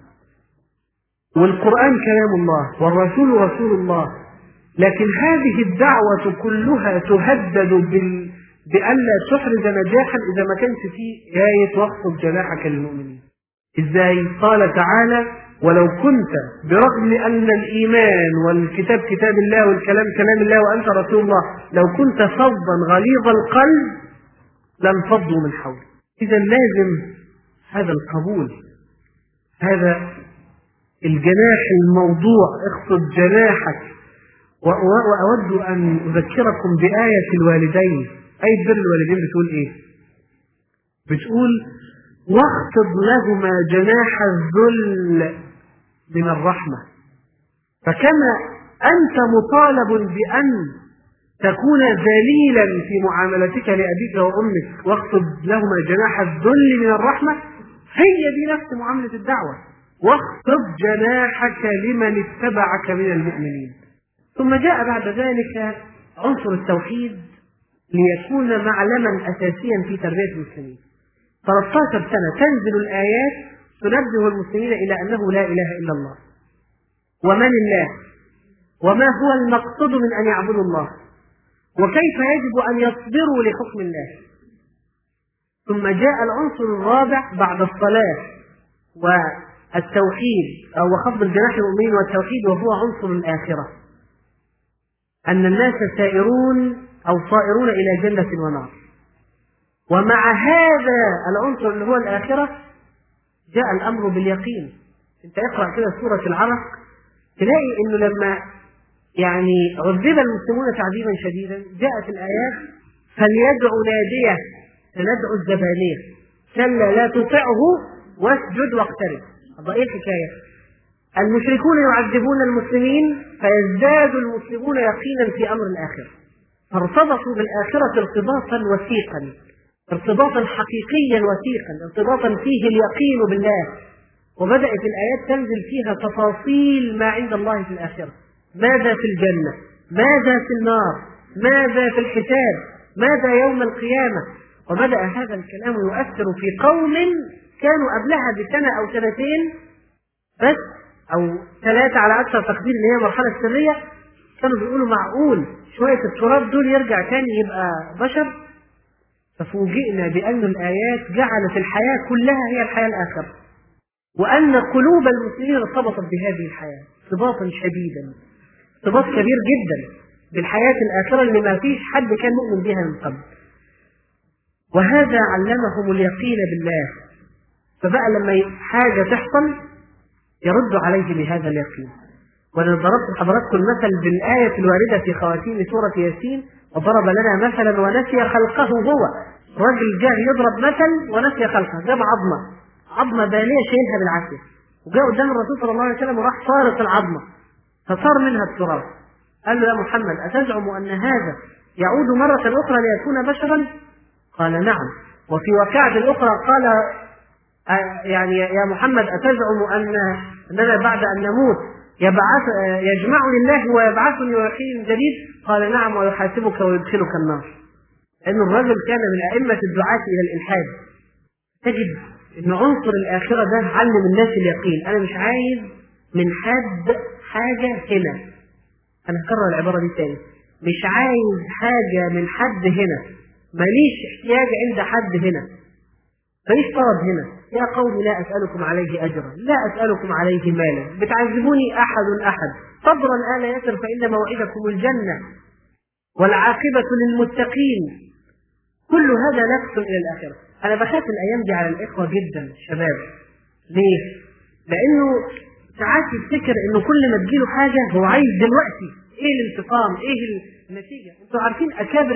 [SPEAKER 1] والقرآن كلام الله والرسول رسول الله. لكن هذه الدعوة كلها تهدد بألا تحرز نجاحا إذا ما كانش فيه آية واخفض جناحك للمؤمنين. إزاي؟ قال تعالى ولو كنت برغم أن الإيمان والكتاب كتاب الله والكلام كلام الله وأنت رسول الله لو كنت فظا غليظ القلب لانفضوا من حولك. إذا لازم هذا القبول، هذا الجناح الموضوع، اخفض جناحك. وأود أن أذكركم بآية الوالدين. آية بر الوالدين بتقول إيه؟ بتقول واخفض لهما جناح الذل من الرحمة. فكما أنت مطالب بأن تكون ذليلا في معاملتك لأبيك وأمك واخفض لهما جناح الذل من الرحمة، هي دي نفس معاملة الدعوة. واخفض جناحك لمن اتبعك من المؤمنين. ثم جاء بعد ذلك عنصر التوحيد ليكون معلما أساسيا في تربية المسلمين. 13 سنة تنزل الآيات تنبه المسلمين إلى أنه لا إله إلا الله، ومن الله، وما هو المقصود من أن يعبدوا الله، وكيف يجب أن يصبروا لحكم الله.
[SPEAKER 2] ثم جاء العنصر الرابع بعد الصلاة والتوحيد أو خفض الجناح للمؤمنين والتوحيد، وهو عنصر الآخرة، أن الناس سائرون أو صائرون إلى جنة ونار. ومع هذا العنصر اللي هو الآخرة جاء الأمر باليقين. انت اقرأ كده سورة العلق تلاقي انه لما عذب المسلمون تعذيبا شديدا جاءت الآيات فليدعو ناديه سندعو الزبانية كلا لا تطعه واسجد واقترب. طب ايه الحكاية؟ المشركون يعذبون المسلمين فيزداد المسلمون يقينا في أمر الآخرة، فارتبطوا بالآخرة ارتباطا وثيقا، ارتباطا حقيقيا وثيقا، ارتباطا فيه اليقين بالله. وبدأت الآيات تنزل فيها تفاصيل ما عند الله في الآخرة، ماذا في الجنة، ماذا في النار، ماذا في الحساب، ماذا يوم القيامة. وبدأ هذا الكلام يؤثر في قوم كانوا قبلها بسنة أو سنتين بس أو 3 على أكثر تقدير، اللي هي المرحلة السرية، كانوا بيقولوا معقول شوية التراب دول يرجع تاني يبقى بشر؟ ففوجئنا بأن الآيات جعلت الحياة كلها هي الحياة الآخرة، وأن قلوب المسلمين ارتبطت بهذه الحياة ارتباطا شديدا، ارتباط كبير جدا بالحياة الآخرة اللي ما فيش حد كان مؤمن بها من قبل. وهذا علمهم اليقين بالله، فبقى لما حاجة تحصل يرد عليه بهذا اليقين. وأنا ضربت لحضراتكم المثل بالآية الواردة في خواتيم سورة ياسين، وضرب لنا مثلا ونسي خلقه هو. رجل جاء يضرب مثل ونسي خلقه، جاب عظمة بالية شايلها بالعافية، وجاء قدام الرسول صلى الله عليه وسلم وراح صارت العظمة فصار منها التراب. قال له يا محمد أتزعم أن هذا يعود مرة أخرى ليكون بشرا؟ قال نعم. وفي وكعة الأخرى قال يا محمد أتزعم أننا بعد أن نموت يجمعني الله ويبعثني ويحيي جديد؟ قال نعم ويحاسبك ويدخلك النار. لأن الرجل كان من أئمة الدعاة إلى الإلحاد. تجد أن عنصر الآخرة ده علم الناس اليقين. أنا مش عايز من حد حاجة هنا، أنا هكرر العبارة دي تاني، مش عايز حاجة من حد هنا، ماليش احتياج عند حد هنا، ماليش طلب هنا. يا قوم لا أسألكم عليه أجرا، لا أسألكم عليه مالا، بتعذبوني أحد صبرا آل يسر فإن موعدكم الجنة والعاقبة للمتقين. كل هذا نقص إلى الآخرة. أنا بخاف الأيام دي على الإخوة جدا شباب. ليه؟ لأنه ساعات يفتكر إنه كل ما تجيله حاجة هو عايز دلوقتي إيه الانتقام، إيه النتيجة. أنتوا عارفين أكابر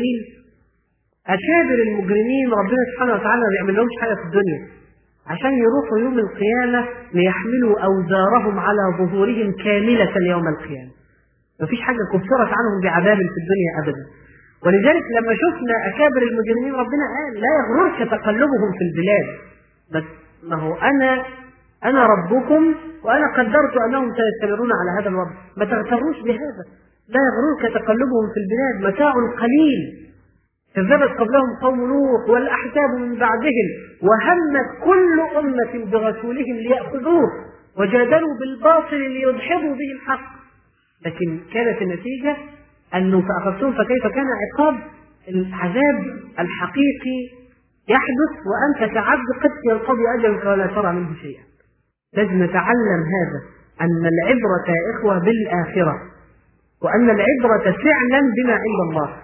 [SPEAKER 2] المجرمين ربنا سبحانه وتعالى ما بيعمل لهمش حاجة في الدنيا عشان يروحوا يوم القيامة ليحملوا أوزارهم على ظهورهم كاملة يوم القيامة. مفيش حاجة كفرت عنهم بعذاب في الدنيا أبدا. ولذلك لما شفنا أكابر المجرمين ربنا قال لا يغررك تقلبهم في البلاد، بس ما هو أنا ربكم وأنا قدرت أنهم سيستمرون على هذا الوضع، ما تغتروش بهذا. لا يغررك تقلبهم في البلاد متاع قليل. كذبت قبلهم قوم نوح والأحزاب من بعدهم وهمت كل أمة برسولهم ليأخذوه وجادلوا بالباطل ليدحضوا به الحق، لكن كانت النتيجة أنه فأخذتهم فكيف كان عقاب. العذاب الحقيقي يحدث وأنت كعبد قد ينقضي أجلك ولا ترى منه شيئا. لازم نتعلم هذا، أن العبرة يا إخوة بالآخرة، وأن العبرة فعلا بما عند الله.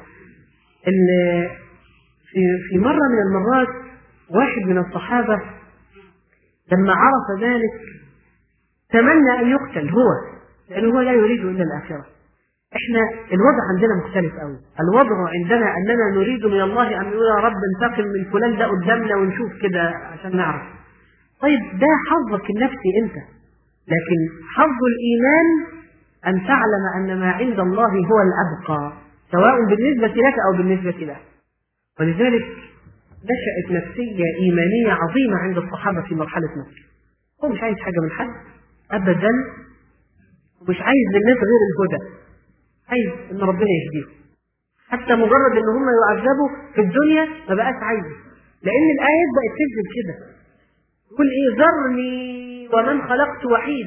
[SPEAKER 2] في مرة من المرات واحد من الصحابة لما عرف ذلك تمنى أن يقتل هو، لأنه هو لا يريد إلا الآخرة. إحنا الوضع عندنا مختلف أوي. الوضع عندنا أننا نريد من الله أن يقول يا رب انتقم من فلان ده قدامنا ونشوف كده عشان نعرف. طيب ده حظك النفسي أنت، لكن حظ الإيمان أن تعلم أن ما عند الله هو الأبقى، سواء بالنسبة لك أو بالنسبة له. ولذلك نشأت نفسية إيمانية عظيمة عند الصحابة في مرحلة مكة. هو مش عايز حاجة من حد أبدا، ومش عايز للناس غير الهدى، عايز إن ربنا يهديهم. حتى مجرد إن هم يعذبوا في الدنيا ما بقاش عايزه، لأن الآيات بقت تنزل كده، يقول إيه ذرني ومن خلقت وحيدا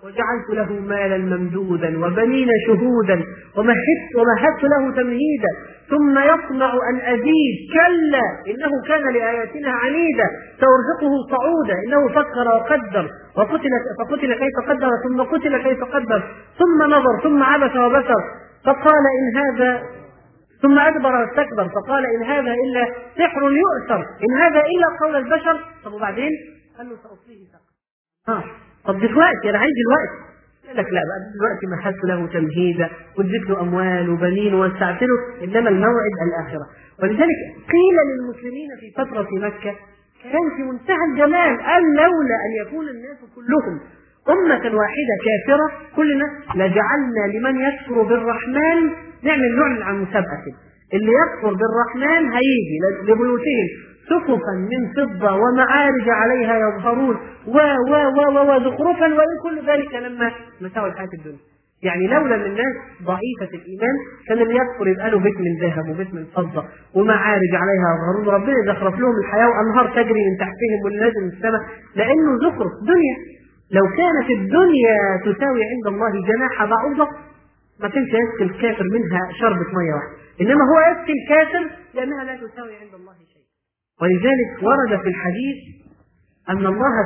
[SPEAKER 2] وجعلت له مالا ممدودا وبنين شهودا ومهدت له تمهيدا ثم يطمع أن أزيد كلا إنه كان لآياتنا عنيدا سأرزقه صعودا إنه فكر وقدر فقتل كيف قدر ثم قتل كيف قدر ثم نظر ثم عبس وبسر فقال إن هذا ثم أدبر واستكبر فقال إن هذا إلا سحر يؤثر إن هذا إلا قول البشر. طب وبعدين قال له سأصليه سقر. طب دلوقتي أنا عايز دلوقتي. قال لك لا بقى دلوقتي مهدت له تمهيدا واديت له أموال وبنين ووسعت له إنما الموعد الآخرة. ولذلك قيل للمسلمين في فترة مكة كان في منتهى الجمال قال لولا أن يكون الناس كلهم أمة واحدة كافرة كلنا لجعلنا لمن يكفر بالرحمن نعمل نوع عن مسابقة اللي يكفر بالرحمن هيجي لبيوتهم سقفا من فضة ومعارج عليها يظهرون وزخرفا وإن كل ذلك لما متاع الحياة الدنيا. يعني لولا ان الناس ضعيفة الإيمان كان اللي يكفر يبقى له بيت من ذهب وبيت من فضة ومعارج عليها يظهرون ربنا يزخرف لهم الحياة وأنهار تجري من تحتهم والنازل من السماء لأنه زخرف دنيا. لو كانت الدنيا تساوي عند الله جناح بعوضة ما كانش يسقي الكافر منها شربة مية واحدة إنما هو يسقي الكافر لأنها لا تساوي عند الله شيء. ولذلك ورد في الحديث أن الله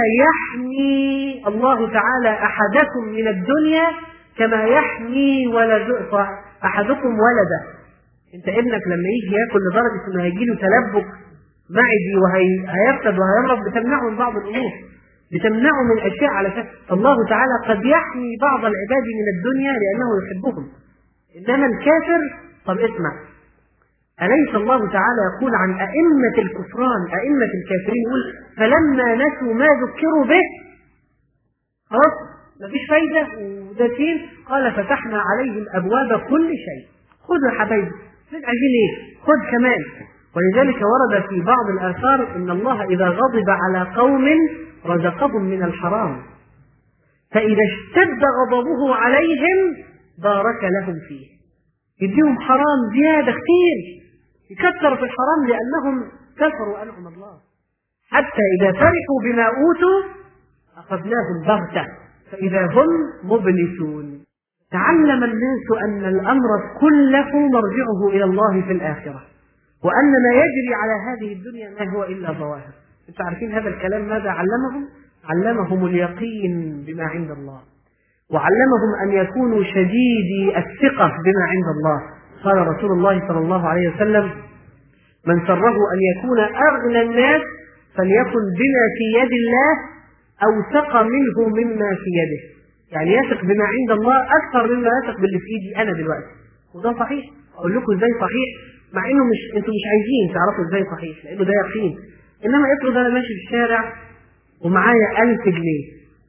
[SPEAKER 2] تعالى أحدكم من الدنيا كما يحمي أحدكم ولده. انت ابنك لما يجي ياكل لدرجة انه هيجيله تلبك معدي وهيفسد وهيمرض بتمنعه من بعض الأمور بتمنعه من أشياء على شكل الله تعالى قد يحمي بعض العباد من الدنيا لأنه يحبهم. إنما الكافر طب اسمع أليس الله تعالى يقول عن أئمة الكفران أئمة الكافرين يقول فلما نسوا ما ذكروا به خلاص مفيش فايدة وداتين قال فتحنا عليهم أبواب كل شيء. خذوا يا حبايبي من عايزين ايه خذ كمان. ولذلك ورد في بعض الآثار إن الله إذا غضب على قوم رزقهم من الحرام فإذا اشتد غضبه عليهم بارك لهم فيه يديهم حرام زيادة كتير يكثروا في الحرام لأنهم كفروا أنعم الله حتى إذا فرحوا بما أوتوا أخذناهم بغتة فإذا هم مبلسون. تعلم الناس أن الأمر كله مرجعه إلى الله في الآخرة وأن ما يجري على هذه الدنيا ما هو إلا ظواهر. أنتم عارفين هذا الكلام ماذا علمهم؟ علمهم اليقين بما عند الله وعلمهم أن يكونوا شديدي الثقة بما عند الله. قال رسول الله صلى الله عليه وسلم من سره أن يكون أغنى الناس فليكن بما في يد الله أوثق منه مما في يده. يعني يثق بما عند الله أكثر مما يثق باللي في إيدي أنا دلوقتي. وده صحيح. أقول لكم إزاي صحيح مع إنه أنتم مش عايزين تعرفوا إزاي صحيح لأنه ده يقين. إنما افرض أنا ماشي في الشارع ومعايا 1000 جنيه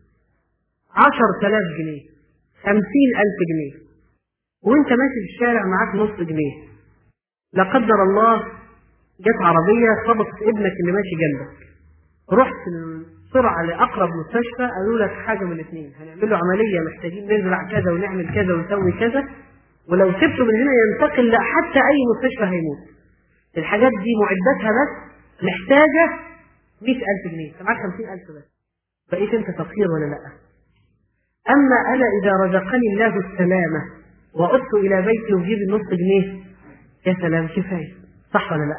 [SPEAKER 2] 10,000 جنيه 50,000 جنيه وانت ماشي في الشارع معاك نص جنيه لا قدر الله جت عربية خبطت ابنك اللي ماشي جنبك رحت بسرعة لأقرب مستشفى قالوا لك حاجة من الاثنين هنعمل له عملية محتاجين نزرع كذا ونعمل كذا ونسوي كذا ولو سبته من هنا ينتقل حتى أي مستشفى هيموت. الحاجات دي معدتها بس محتاجة 100,000 جنيه معاك 50,000 بس بقيت انت فقير ولا لا؟ أما أنا إذا رزقني الله السلامة وعدت إلى بيتي وجيب النص جنيه يا سلام كفاية صح ولا لا؟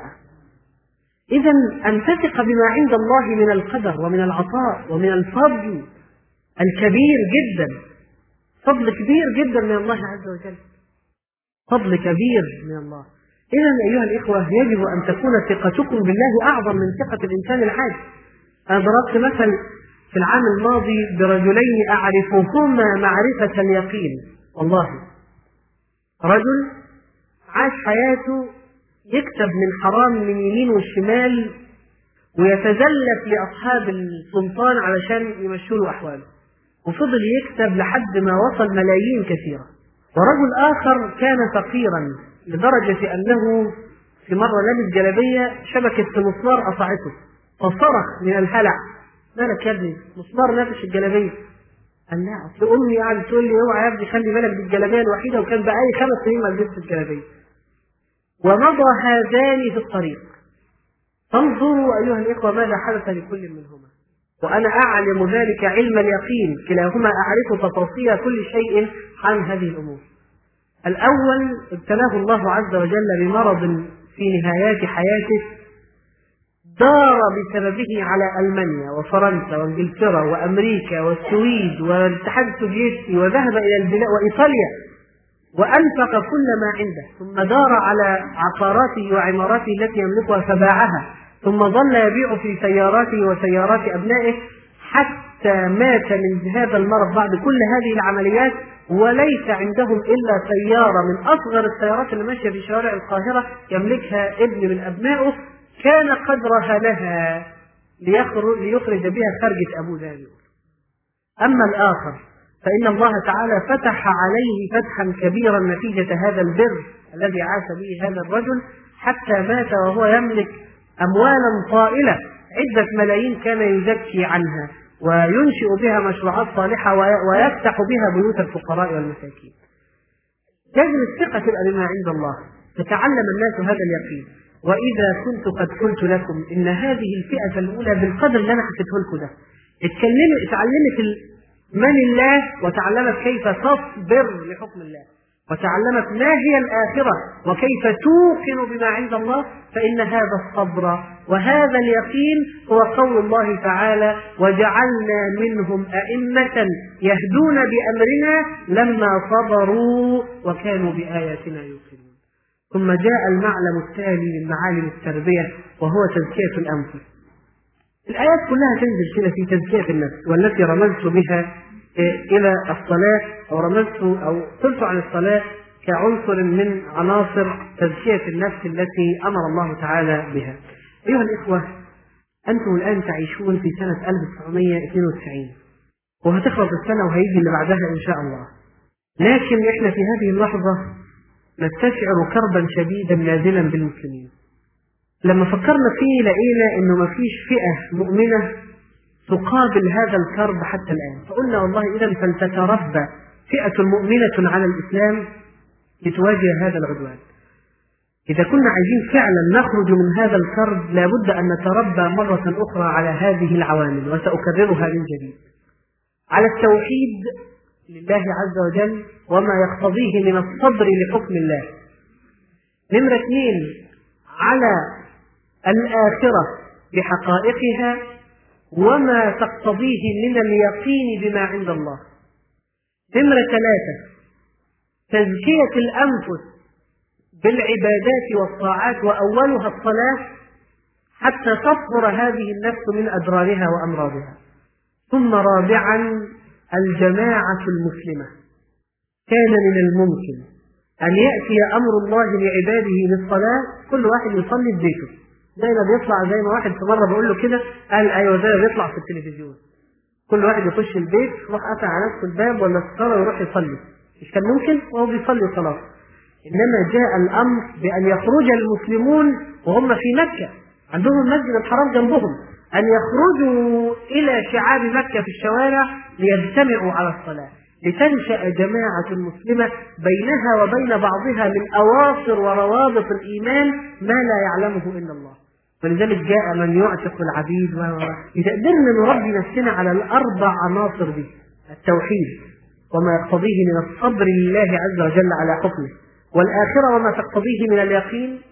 [SPEAKER 2] إذا أن تثق بما عند الله من القدر ومن العطاء ومن الفضل الكبير جدا فضل كبير جدا من الله عز وجل فضل كبير من الله. إذا أيها الإخوة يجب أن تكون ثقتكم بالله أعظم من ثقة الإنسان العادي. أنا ضربت مثل في العام الماضي برجلين أعرفهما معرفة اليقين والله. رجل عاش حياته يكتب من حرام من يمين والشمال ويتزلف لأصحاب السلطان علشان يمشوا له أحواله وفضل يكتب لحد ما وصل ملايين كثيرة. ورجل آخر كان فقيرا لدرجة أنه في مرة لابس جلابية شبكت في مسمار قطعته فصرخ من الهلع مالك يا ابني مسمار نافش الجلابية. قال لا أصل أمي قاعدة تقول لي اوعى يا ابني خلي بالك دي الجلابية الوحيدة وكان بقالي 5 سنين ما لبست الجلابية. ومضى هذان في الطريق. انظروا أيها الإخوة ماذا حدث لكل منهما. وأنا أعلم ذلك علم اليقين، كلاهما أعرف تفاصيل كل شيء عن هذه الأمور. الأول ابتلاه الله عز وجل بمرض في نهايات حياته دار بسببه على ألمانيا وفرنسا وانجلترا وأمريكا والسويد والاتحاد السوفيتي، وذهب إلى البلاد وإيطاليا وأنفق كل ما عنده، ثم دار على عقاراته وعماراته التي يملكها فباعها، ثم ظل يبيع في سياراته وسيارات أبنائه حتى مات من هذا المرض بعد كل هذه العمليات، وليس عندهم إلا سيارة من أصغر السيارات اللي ماشية في شوارع القاهرة يملكها ابن من أبنائه كان قد رهنها ليخرج بها خرجة أبو ذابي. أما الآخر فإن الله تعالى فتح عليه فتحا كبيرا نتيجة هذا البر الذي عاش به هذا الرجل، حتى مات وهو يملك أموالا طائلة عدة ملايين كان يزكي عنها وينشئ بها مشروعات صالحة ويفتح بها بيوت الفقراء والمساكين. لازم الثقة تبقى بما عند الله، تتعلم الناس هذا اليقين. وإذا كنت قد قلت لكم إن هذه الفئة الأولى بالقدر اللي أنا حكيته لكم ده اتعلمت من الله، وتعلمت كيف تصبر لحكم الله، وتعلمت ما هي الآخرة وكيف توقن بما عند الله، فإن هذا الصبر وهذا اليقين هو قول الله تعالى: وجعلنا منهم أئمة يهدون بأمرنا لما صبروا وكانوا بآياتنا يوقنون. ثم جاء المعلم التالي من معالم التربية وهو تزكية الأنفس. الآيات كلها تنزل كده في تزكية النفس، والتي رمزت بها إلى الصلاة، أو رمزت أو قلت عن الصلاة كعنصر من عناصر تزكية النفس التي أمر الله تعالى بها. أيها الإخوة، أنتم الآن تعيشون في سنة 1992 وهتخلص السنة وهيجي اللي بعدها إن شاء الله، لكن إحنا في هذه اللحظة نستشعر كربا شديدا نازلا بالمسلمين. لما فكرنا فيه لقينا إنه ما فيش فئة مؤمنة تقابل هذا الكرب حتى الآن، فقلنا والله إذا فلتتربى فئة مؤمنة على الإسلام لتواجه هذا العدوان. إذا كنا عايزين فعلا نخرج من هذا الكرب لابد أن نتربى مرة أخرى على هذه العوامل، وسأكررها من جديد: على التوحيد لله عز وجل وما يقتضيه من الصبر لحكم الله. نمرة 2، على الآخرة بحقائقها وما تقتضيه من اليقين بما عند الله. نمرة 3، تزكية الأنفس بالعبادات والطاعات وأولها الصلاة حتى تطهر هذه النفس من أضرارها وأمراضها. ثم 4، الجماعة المسلمة. كان من الممكن أن يأتي أمر الله لعباده بالصلاة كل واحد يصلي في بيته، زي ما بيطلع، زي ما واحد في مرة بقول له كده قال أيوة زي ما بيطلع في التلفزيون، كل واحد يخش البيت يروح قافل على نفسه الباب ولا الصلاة ويروح يصلي. مش كان ممكن وهو بيصلي صلاة؟ إنما جاء الأمر بأن يخرج المسلمون وهم في مكة عندهم المسجد الحرام جنبهم، أن يخرجوا إلى شعاب مكة في الشوارع ليجتمعوا على الصلاة، لتنشأ جماعة مسلمة بينها وبين بعضها من أواصر وروابط الإيمان ما لا يعلمه إلا الله. ولذلك جاء من يعتق العبيد إذا قدرنا نربي نفسنا على الأربع عناصر دي: التوحيد وما يقتضيه من الصبر لله عز وجل على حكمه، والآخرة وما تقتضيه من اليقين،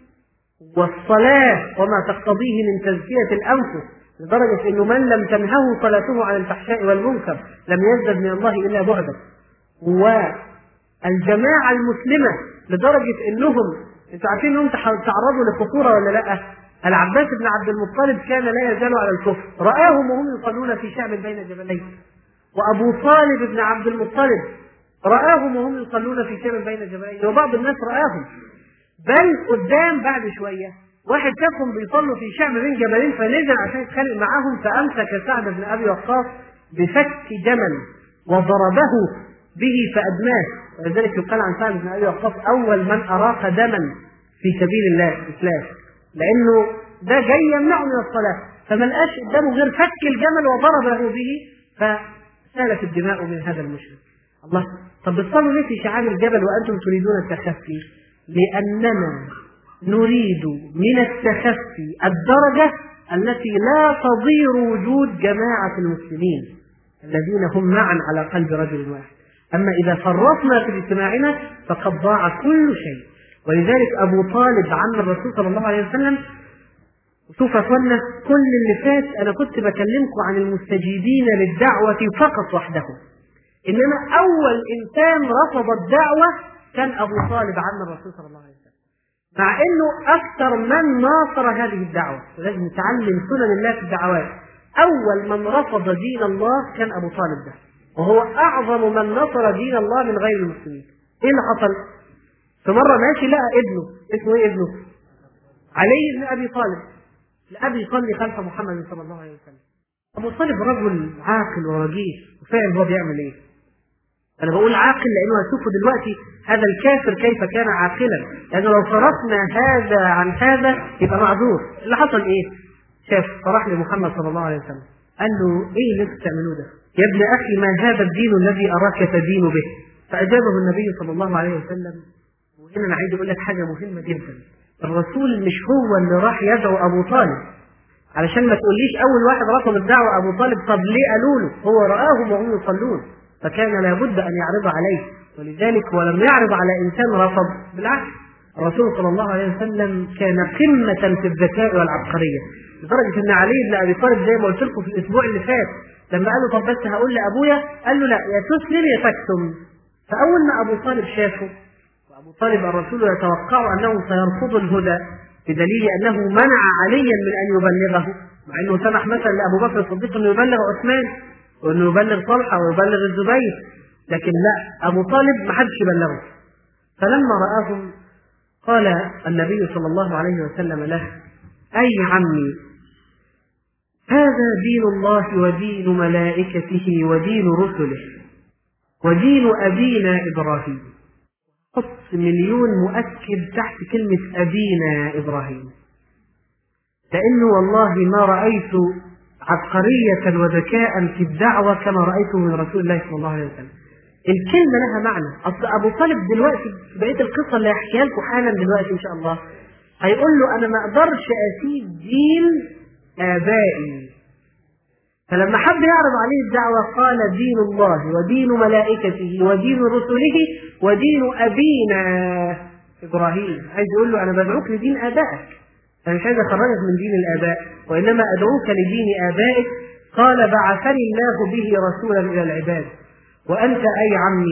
[SPEAKER 2] والصلاة وما تقتضيه من تزكية الأنفس، لدرجة أنه من لم تنهه صلاته عن الفحشاء والمنكر لم يزدد من الله إلا بعدا، والجماعة المسلمة لدرجة أنهم أنتوا عارفين أنهم تعرضوا لخطورة ولا لا؟ العباس بن عبد المطلب كان لا يزال على الكفر، رآهم وهم يصلون في شعب بين جبلين. وأبو طالب بن عبد المطلب رآهم وهم يصلون في شعب بين جبلين، وبعض الناس رآهم بل قدام بعد شوية واحد شافهم بيصلوا في شعب بين جبلين فنزل عشان يتخانق معاهم، فأمسك سعد بن أبي وقاص بفك جمل وضربه به فأدماه. ولذلك يقال عن سعد بن أبي وقاص أول من أراق دما في سبيل الله الإسلام، لأنه ده جاي يمنعه من الصلاة، فما لقاش قدامه غير فك الجمل وضربه به فسالت الدماء من هذا المشرك. الله، طب بتصلوا ليه في شعاب الجبل وأنتم تريدون التخفي؟ لأننا نريد من التخفي الدرجة التي لا تضير وجود جماعة المسلمين الذين هم معا على قلب رجل واحد. أما إذا فرطنا في اجتماعنا فقد ضاع كل شيء. ولذلك أبو طالب عم الرسول صلى الله عليه وسلم. شوف يا اخوانا، كل اللي فات أنا كنت بكلمكم عن المستجيبين للدعوة فقط وحدهم، إنما أول إنسان رفض الدعوة كان أبو طالب عم الرسول صلى الله عليه وسلم، مع أنه أكثر من ناصر هذه الدعوة. لازم نتعلم سنن الله في الدعوات. أول من رفض دين الله كان أبو طالب ده، وهو أعظم من نصر دين الله من غير المسلمين. إيه اللي حصل؟ في مرة ماشي لقى ابنه، اسمه إيه ابنه؟ علي بن أبي طالب، الأب يصلي خلف محمد صلى الله عليه وسلم. أبو طالب رجل عاقل ورجيح وفاهم هو بيعمل إيه. أنا بقول عاقل لأنه هتشوفوا دلوقتي هذا الكافر كيف كان عاقلا، لأنه لو صرفنا هذا عن هذا يبقى معذور. اللي حصل إيه؟ شاف صرح لمحمد صلى الله عليه وسلم، قال له إيه اللي بتعملوه ده؟ يا ابن أخي ما هذا الدين الذي أراك تدين به؟ فأجابه النبي صلى الله عليه وسلم. وهنا أنا عايز أقول لك حاجة مهمة جدا. الرسول مش هو اللي راح يدعو أبو طالب، علشان ما تقوليش أول واحد رفض الدعوة أبو طالب. طب ليه قالوا له؟ هو رآهم وهم يصلون فكان لابد أن يعرض عليه، ولذلك ولم يعرض على إنسان رفض. بالعكس، الرسول صلى الله عليه وسلم كان قمة في الذكاء والعبقرية، لدرجة أن علي بن أبي طالب زي ما قلت لكم في الأسبوع اللي فات لما قال له طب بس هقول لأبويا، قال له لا، يا تسلم يا تكتم. فأول ما أبو طالب شافه، وأبو طالب الرسول يتوقع أنه سيرفض الهدى بدليل أنه منع عليا من أن يبلغه، مع أنه سمح مثلا لأبو بكر الصديق أنه يبلغ عثمان وأنه يبلغ طلحة ويبلغ الزبير، لكن لا، أبو طالب ما حدش يبلغه. فلما رآهم قال النبي صلى الله عليه وسلم له: أي عمي، هذا دين الله ودين ملائكته ودين رسله ودين أبينا إبراهيم. حط مليون مؤكد تحت كلمة أبينا إبراهيم، لأنه والله ما رأيت عبقرية وذكاء في الدعوة كما رأيته من رسول الله صلى الله عليه وسلم. الكلمة لها معنى. أصل أبو طالب دلوقتي في بقية القصة اللي هحكيها لكم حالا دلوقتي إن شاء الله هيقول له أنا ما أقدرش أسيب دين آبائي. فلما حب يعرض عليه الدعوة قال: دين الله ودين ملائكته ودين رسله ودين أبينا إبراهيم. عايز يقول له أنا بدعوك لدين آبائك، أنا مش عايز أخرجك من دين الآباء، وإنما أدعوك لدين آبائك. قال: بعثني الله به رسولا إلى العباد، وأنت أي عمي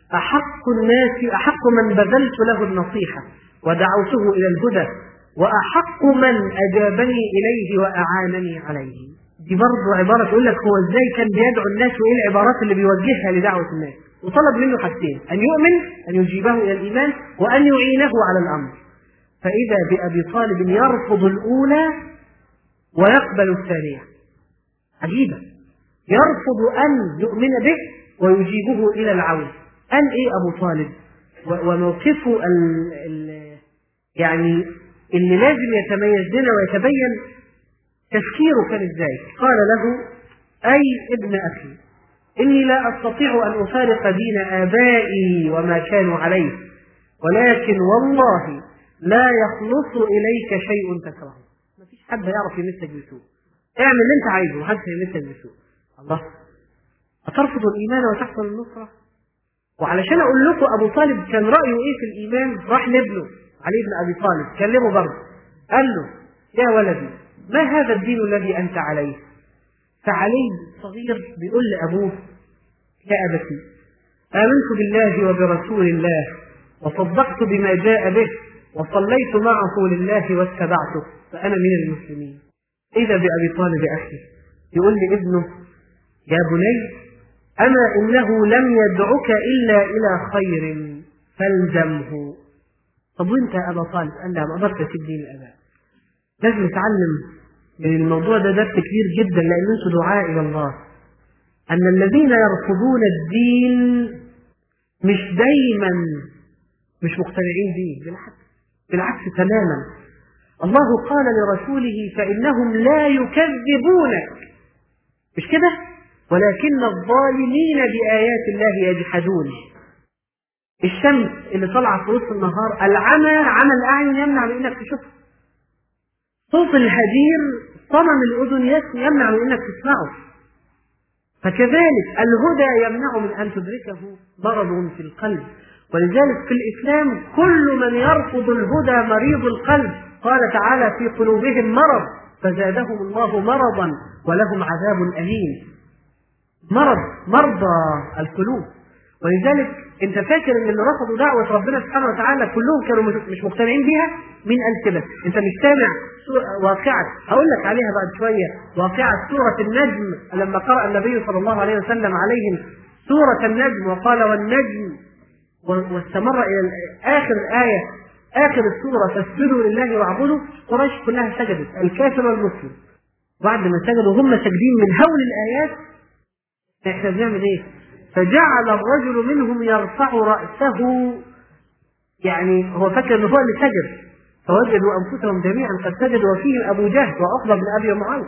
[SPEAKER 2] أحق من بذلت له النصيحة ودعوته إلى الهدى، وأحق من أجابني إليه وأعانني عليه. دي برضه عبارة تقول لك هو إزاي كان بيدعو الناس وإيه العبارات اللي بيوجهها لدعوة الناس. وطلب منه حاجتين: أن يؤمن، أن يجيبه إلى الإيمان، وأن يعينه على الأمر. فإذا بأبي طالب يرفض الأولى ويقبل الثانية. عجيبة، يرفض أن يؤمن به ويجيبه إلى العون. قال إيه أبو طالب وموقفه يعني اللي لازم يتميز لنا ويتبين تفكيره كان إزاي. قال له: أي ابن أخي، إني لا أستطيع أن أفارق دين آبائي وما كانوا عليه، ولكن والله لا يخلص إليك شيء تكرهه. ما فيش حد يعرف يمسك بسوء، اعمل اللي انت عايزه وحد يمسك بسوء. الله، أترفض الإيمان وتحصل النصرة؟ وعلشان أقول لكم أبو طالب كان رأيه إيه في الإيمان، راح لابنه علي بن أبي طالب كلمه برضه، قال له: يا ولدي، ما هذا الدين الذي أنت عليه؟ فعلي صغير بيقول لأبوه: يا أبتي، آمنت بالله وبرسول الله وصدقت بما جاء به وصليت معه لله واتبعته فأنا من المسلمين. إذا بأبي طالب أخي يقول لابنه: يا بني، أما إنه لم يدعك إلا إلى خير فالزمه. طب وانت يا أبا طالب؟ قال: لا، ما أقدرش أسيب دين الآباء. لازم نتعلم من الموضوع ده درس كبير جدا، لأن انتوا دعاء إلى الله. أن الذين يرفضون الدين مش دايما مش مقتنعين به، بالعكس تماما. الله قال لرسوله: فإنهم لا يكذبونك، مش كده؟ ولكن الظالمين بآيات الله يجحدون. الشمس اللي طالعة في وسط النهار، العمى عمى الأعين يمنع من إنك تشوفها. صوت الهدير صمم الأذن يمنع من أنك تسمعه. فكذلك الهدى يمنع من أن تدركه مرض في القلب. ولذلك في الإسلام كل من يرفض الهدى مريض القلب. قال تعالى في قلوبهم مرض فزادهم الله مرضا ولهم عذاب أليم. مرضى القلوب. ولذلك انت فاكر ان اللي رفضوا دعوة ربنا سبحانه وتعالى كلهم كانوا مش مقتنعين بيها؟ مين قال كده؟ انت مش سامع واقعة هقول لك عليها بعد شوية، واقعة سورة النجم لما قرأ النبي صلى الله عليه وسلم عليهم سورة النجم وقال والنجم واستمر الى اخر الآية اخر السورة فاسجدوا لله واعبدوا. قريش كلها سجدت الكافر والمسلم. بعد ما سجدوا هم ساجدين من هول الآيات احنا بنعمل ايه؟ فجعل الرجل منهم يرفع رأسه، يعني هو فكر ان هو اللي سجد، فوجدوا انفسهم جميعا قد سجدوا وفيهم ابو جهل وعقبة بن ابي معاذ.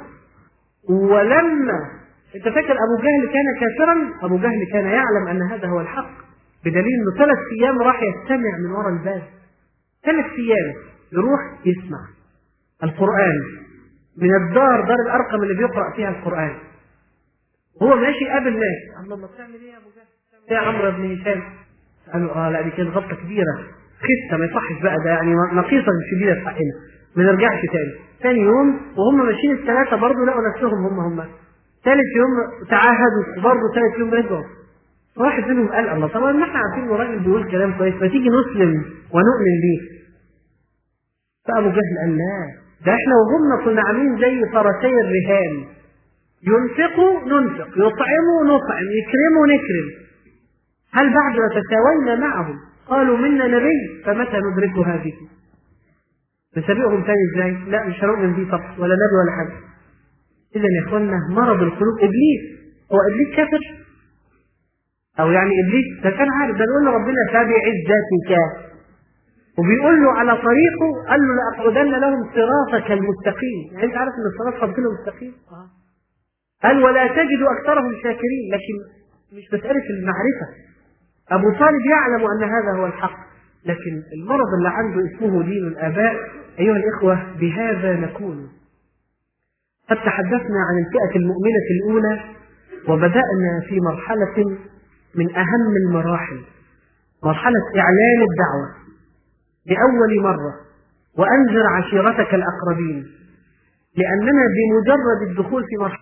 [SPEAKER 2] ولما انت فاكر ابو جهل كان كافرا؟ ابو جهل كان يعلم ان هذا هو الحق، بدليل انه 3 ايام راح يستمع من وراء الباب. 3 ايام يروح يسمع القرآن من دار الارقم اللي بيقرأ فيها القرآن. هو ماشي قابل ناس، الله بتعمل ايه يا ابو جهل؟ يا عمرو بن هشام. قالوا لا دي كانت غلطه كبيره، خسه ما يصحش بقى، ده يعني نقيصه شديده في حقنا، ما نرجعش تاني. ثاني يوم وهم ماشيين ال3 برضه لقوا نفسهم هم. ثالث يوم تعاهدوا برضه، ثالث يوم رجعوا. واحد منهم قال الله طبعا ما احنا عارفين انه راجل بيقول كلام كويس، ما تيجي نسلم ونؤمن بيه. فابو جهل قال لا، ده احنا وهم كنا عاملين زي فرسي الرهان، ينفقوا ننفق، يطعموا نطعم، يكرموا نكرم. هل بعد ما تساوينا معهم قالوا منا نبي فمتى ندرك هذه؟ نسابقهم تاني ازاي؟ لا مش هنؤمن بيه طبعا ولا نبي ولا حاجه. اذا يا اخوانا مرض القلوب ابليس. هو ابليس كافر؟ او يعني ابليس ده كان عارف، ده بيقول له ربنا فبعزتك، وبيقول له على طريقه قال له لاقعدن لهم صراطك المستقيم. يعني انت عارف ان الصراط ربنا مستقيم؟ قال ولا تجد اكثرهم شاكرين. لكن مش مساله المعرفه. ابو طالب يعلم ان هذا هو الحق، لكن المرض اللي عنده اسمه دين الاباء. ايها الاخوه بهذا نكون قد تحدثنا عن الفئه المؤمنه الاولى، وبدانا في مرحله من اهم المراحل، مرحله اعلان الدعوه لاول مره، وانذر عشيرتك الاقربين. لاننا بمجرد الدخول في مرحله